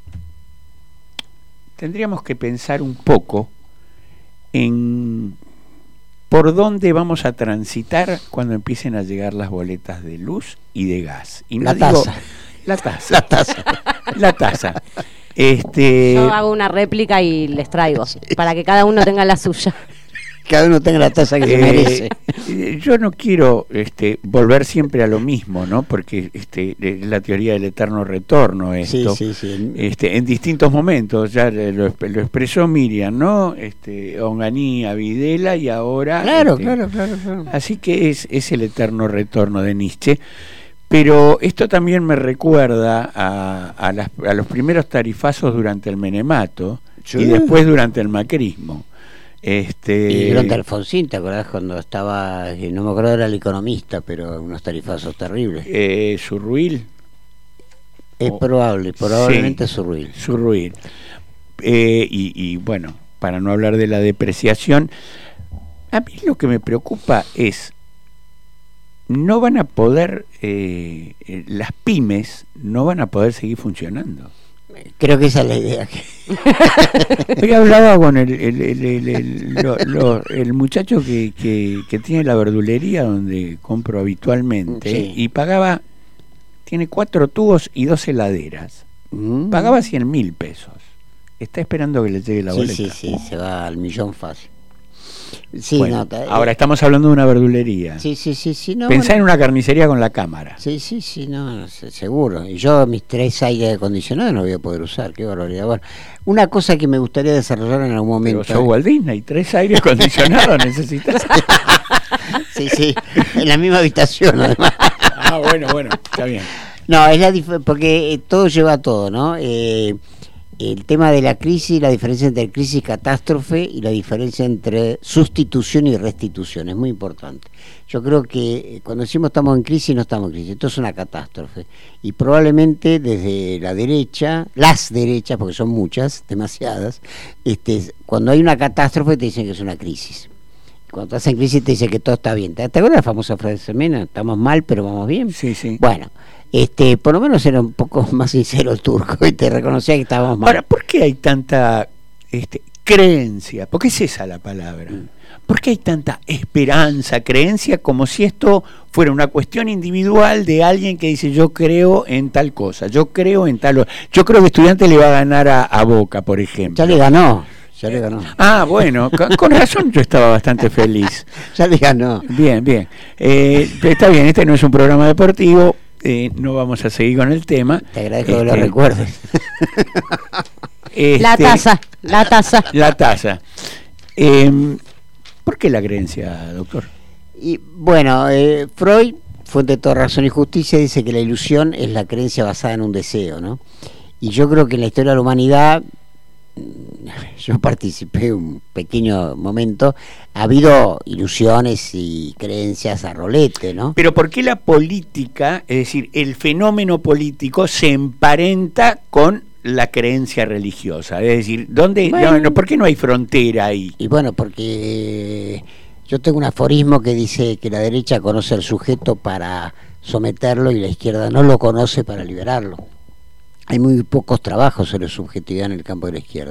tendríamos que pensar un poco en por dónde vamos a transitar cuando empiecen a llegar las boletas de luz y de gas. Y no
La
digo-
taza.
La taza.
La taza.
La taza. Este,
Yo hago una réplica y les traigo para que cada uno tenga la suya.
Cada uno tenga la taza que se
Eh,
merece.
eh, yo no quiero este, volver siempre a lo mismo, ¿no? Porque este, es la teoría del eterno retorno esto.
Sí, sí, sí.
Este, en distintos momentos, ya lo, lo expresó Miriam, ¿no? Este, Onganía, Videla y ahora...
Claro,
este,
claro, claro, claro.
Así que es, es el eterno retorno de Nietzsche. Pero esto también me recuerda a, a, las, a los primeros tarifazos durante el menemato
Sí.
y después durante el macrismo. Este,
Y durante Alfonsín, ¿te acordás cuando estaba, eh, no me acuerdo, era el economista, pero unos tarifazos terribles?
Eh, Surruil.
Es
Oh,
probable, probablemente
sí,
Surruil.
Surruil. Eh, y, y bueno, para no hablar de la depreciación, a mí lo que me preocupa es, no van a poder, eh, eh, las pymes no van a poder seguir funcionando.
Creo que esa es la idea. Que...
Hoy hablaba con el, el, el, el, el- lo- lo- el muchacho que, que, que tiene la verdulería donde compro habitualmente,
Sí.
y pagaba, tiene cuatro tubos y dos heladeras.
Mm.
Pagaba cien mil pesos. Está esperando que le llegue la
Sí,
boleta.
sí, sí, se va al millón fácil. Sí,
Bueno,
no, ta-
ahora estamos hablando de una verdulería.
Sí, sí, sí, sí, no.
Pensá
bueno.
en una carnicería con la cámara.
Sí, sí, sí, no, no sé, seguro. Y yo mis tres aires acondicionados no voy a poder usar, qué barbaridad. Bueno, una cosa que me gustaría desarrollar en algún momento.
Pero sos Walt Disney, tres aires acondicionados necesitas.
Sí, sí, en la misma habitación además.
Ah, bueno, bueno, está bien.
No, es la dif- porque eh, todo lleva a todo, ¿no? Eh, el tema de la crisis, la diferencia entre crisis y catástrofe y la diferencia entre sustitución y restitución, es muy importante. Yo creo que eh, cuando decimos estamos en crisis, no estamos en crisis, esto es una catástrofe. Y probablemente desde la derecha, las derechas, porque son muchas, demasiadas, este, cuando hay una catástrofe te dicen que es una crisis. Cuando estás en crisis te dicen que todo está bien. ¿Te, te acuerdas la famosa frase de Mena? Estamos mal, pero vamos bien.
Sí, sí.
Bueno, este, por lo menos era un poco más sincero el turco y te reconocía que estábamos mal.
Ahora, ¿por qué hay tanta este, creencia? Porque es esa la palabra. ¿Por qué hay tanta esperanza, creencia, como si esto fuera una cuestión individual de alguien que dice yo creo en tal cosa, yo creo en tal... Yo creo que Estudiantes le va a ganar a, a Boca, por ejemplo.
Ya le ganó, ya le ganó.
Ah, bueno, con, con razón yo estaba bastante feliz.
Ya le ganó. Bien,
bien. Eh, está bien, este no es un programa deportivo, eh, no vamos a seguir con el tema.
Te agradezco este, que lo recuerdes.
Este,
la taza, la taza.
La taza. Eh, ¿Por qué la creencia, doctor?
Y bueno, eh, Freud, fuente de toda razón y justicia, dice que la ilusión es la creencia basada en un deseo, ¿no? Y yo creo que en la historia de la humanidad, yo participé un pequeño momento, ha habido ilusiones y creencias a rolete, ¿no?
Pero ¿por qué la política, es decir, el fenómeno político se emparenta con la creencia religiosa? Es decir, ¿dónde, bueno, no, ¿por qué no hay frontera ahí?
Y bueno, porque yo tengo un aforismo que dice que la derecha conoce al sujeto para someterlo y la izquierda no lo conoce para liberarlo. Hay muy pocos trabajos sobre subjetividad en el campo de la izquierda.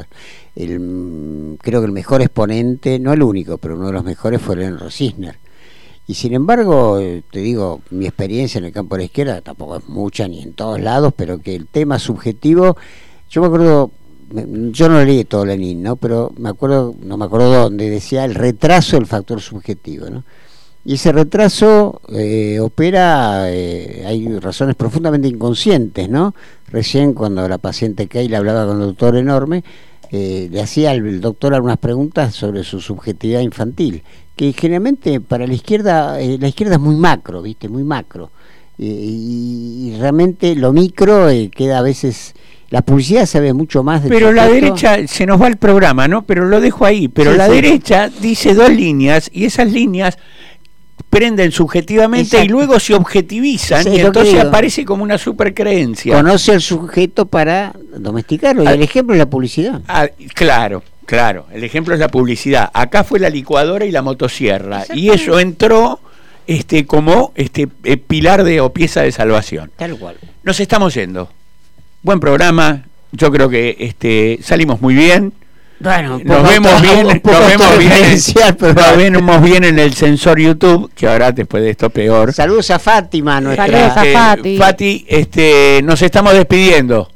El, creo que el mejor exponente, no el único, pero uno de los mejores fue Leonard Rosisner. Y sin embargo, te digo, mi experiencia en el campo de la izquierda tampoco es mucha ni en todos lados, pero que el tema subjetivo, yo me acuerdo, yo no leí todo Lenin, ¿no? Pero me acuerdo, no me acuerdo dónde, decía el retraso del factor subjetivo, ¿no? Y ese retraso eh, opera, eh, hay razones profundamente inconscientes, ¿no? Recién cuando la paciente Keila hablaba con el doctor Enorme, eh, le hacía al doctor algunas preguntas sobre su subjetividad infantil, que generalmente para la izquierda, eh, la izquierda es muy macro, ¿viste? Muy macro. Eh, y, y realmente lo micro eh, queda a veces... La publicidad sabe mucho más de...
Pero la derecha, se nos va el programa, ¿no? Pero lo dejo ahí. Pero sí, la sí. derecha dice dos líneas y esas líneas prenden subjetivamente. Exacto. Y luego se objetivizan, sí, y entonces aparece como una supercreencia.
Conoce al sujeto para domesticarlo. Y ah, el ejemplo es la publicidad.
Ah, claro. Claro, el ejemplo es la publicidad. Acá fue la licuadora y la motosierra. Y eso entró este, como este, eh, pilar de o pieza de salvación.
Tal cual.
Nos estamos yendo. Buen programa. Yo creo que este, salimos muy bien.
Bueno,
nos vemos bien, nos vemos bien, pero nos vemos bien en el sensor YouTube, que ahora después de esto peor.
Saludos a Fátima, nuestra.
Saludos a Fati.
Eh, Fati, este, nos estamos despidiendo.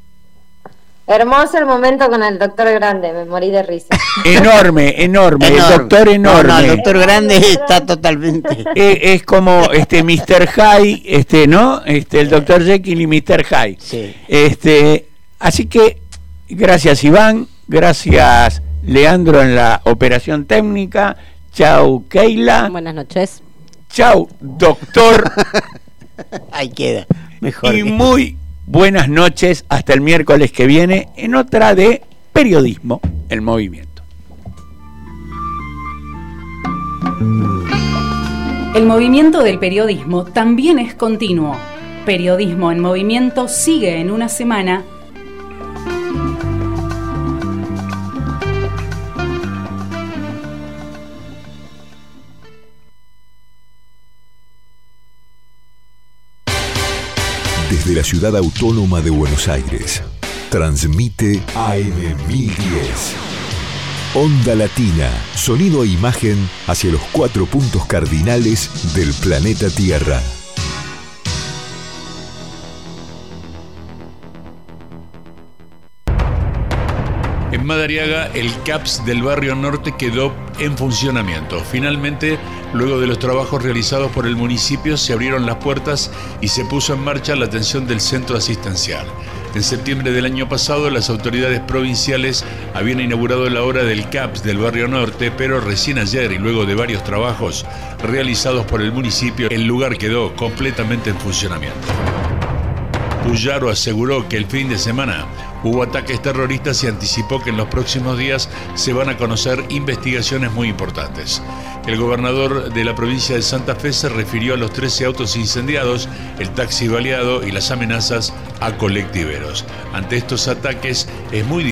Hermoso el momento con el doctor Grande, me morí de risa.
Enorme, enorme, enorme. El doctor enorme.
No, no, el doctor Grande está totalmente...
Es, es como este mister Hyde, este, ¿no? Este, el doctor Jekyll y mister Hyde.
Sí.
Este, así que, gracias Iván, gracias Leandro en la operación técnica, chau Keila.
Buenas noches.
Chau, doctor.
Ahí queda, mejor.
Y muy... buenas noches, hasta el miércoles que viene en otra de Periodismo en Movimiento.
El movimiento del periodismo también es continuo. Periodismo en Movimiento sigue en una semana.
Desde la ciudad autónoma de Buenos Aires, transmite A M mil diez. Onda Latina, sonido e imagen hacia los cuatro puntos cardinales del planeta Tierra.
En Madariaga, el C A P S del barrio norte quedó en funcionamiento. Finalmente, luego de los trabajos realizados por el municipio, se abrieron las puertas y se puso en marcha la atención del centro asistencial. En septiembre del año pasado, las autoridades provinciales habían inaugurado la obra del C A P S del barrio norte, pero recién ayer y luego de varios trabajos realizados por el municipio, el lugar quedó completamente en funcionamiento. Puyaro aseguró que el fin de semana hubo ataques terroristas y anticipó que en los próximos días se van a conocer investigaciones muy importantes. El gobernador de la provincia de Santa Fe se refirió a los trece autos incendiados, el taxi baleado y las amenazas a colectiveros. Ante estos ataques es muy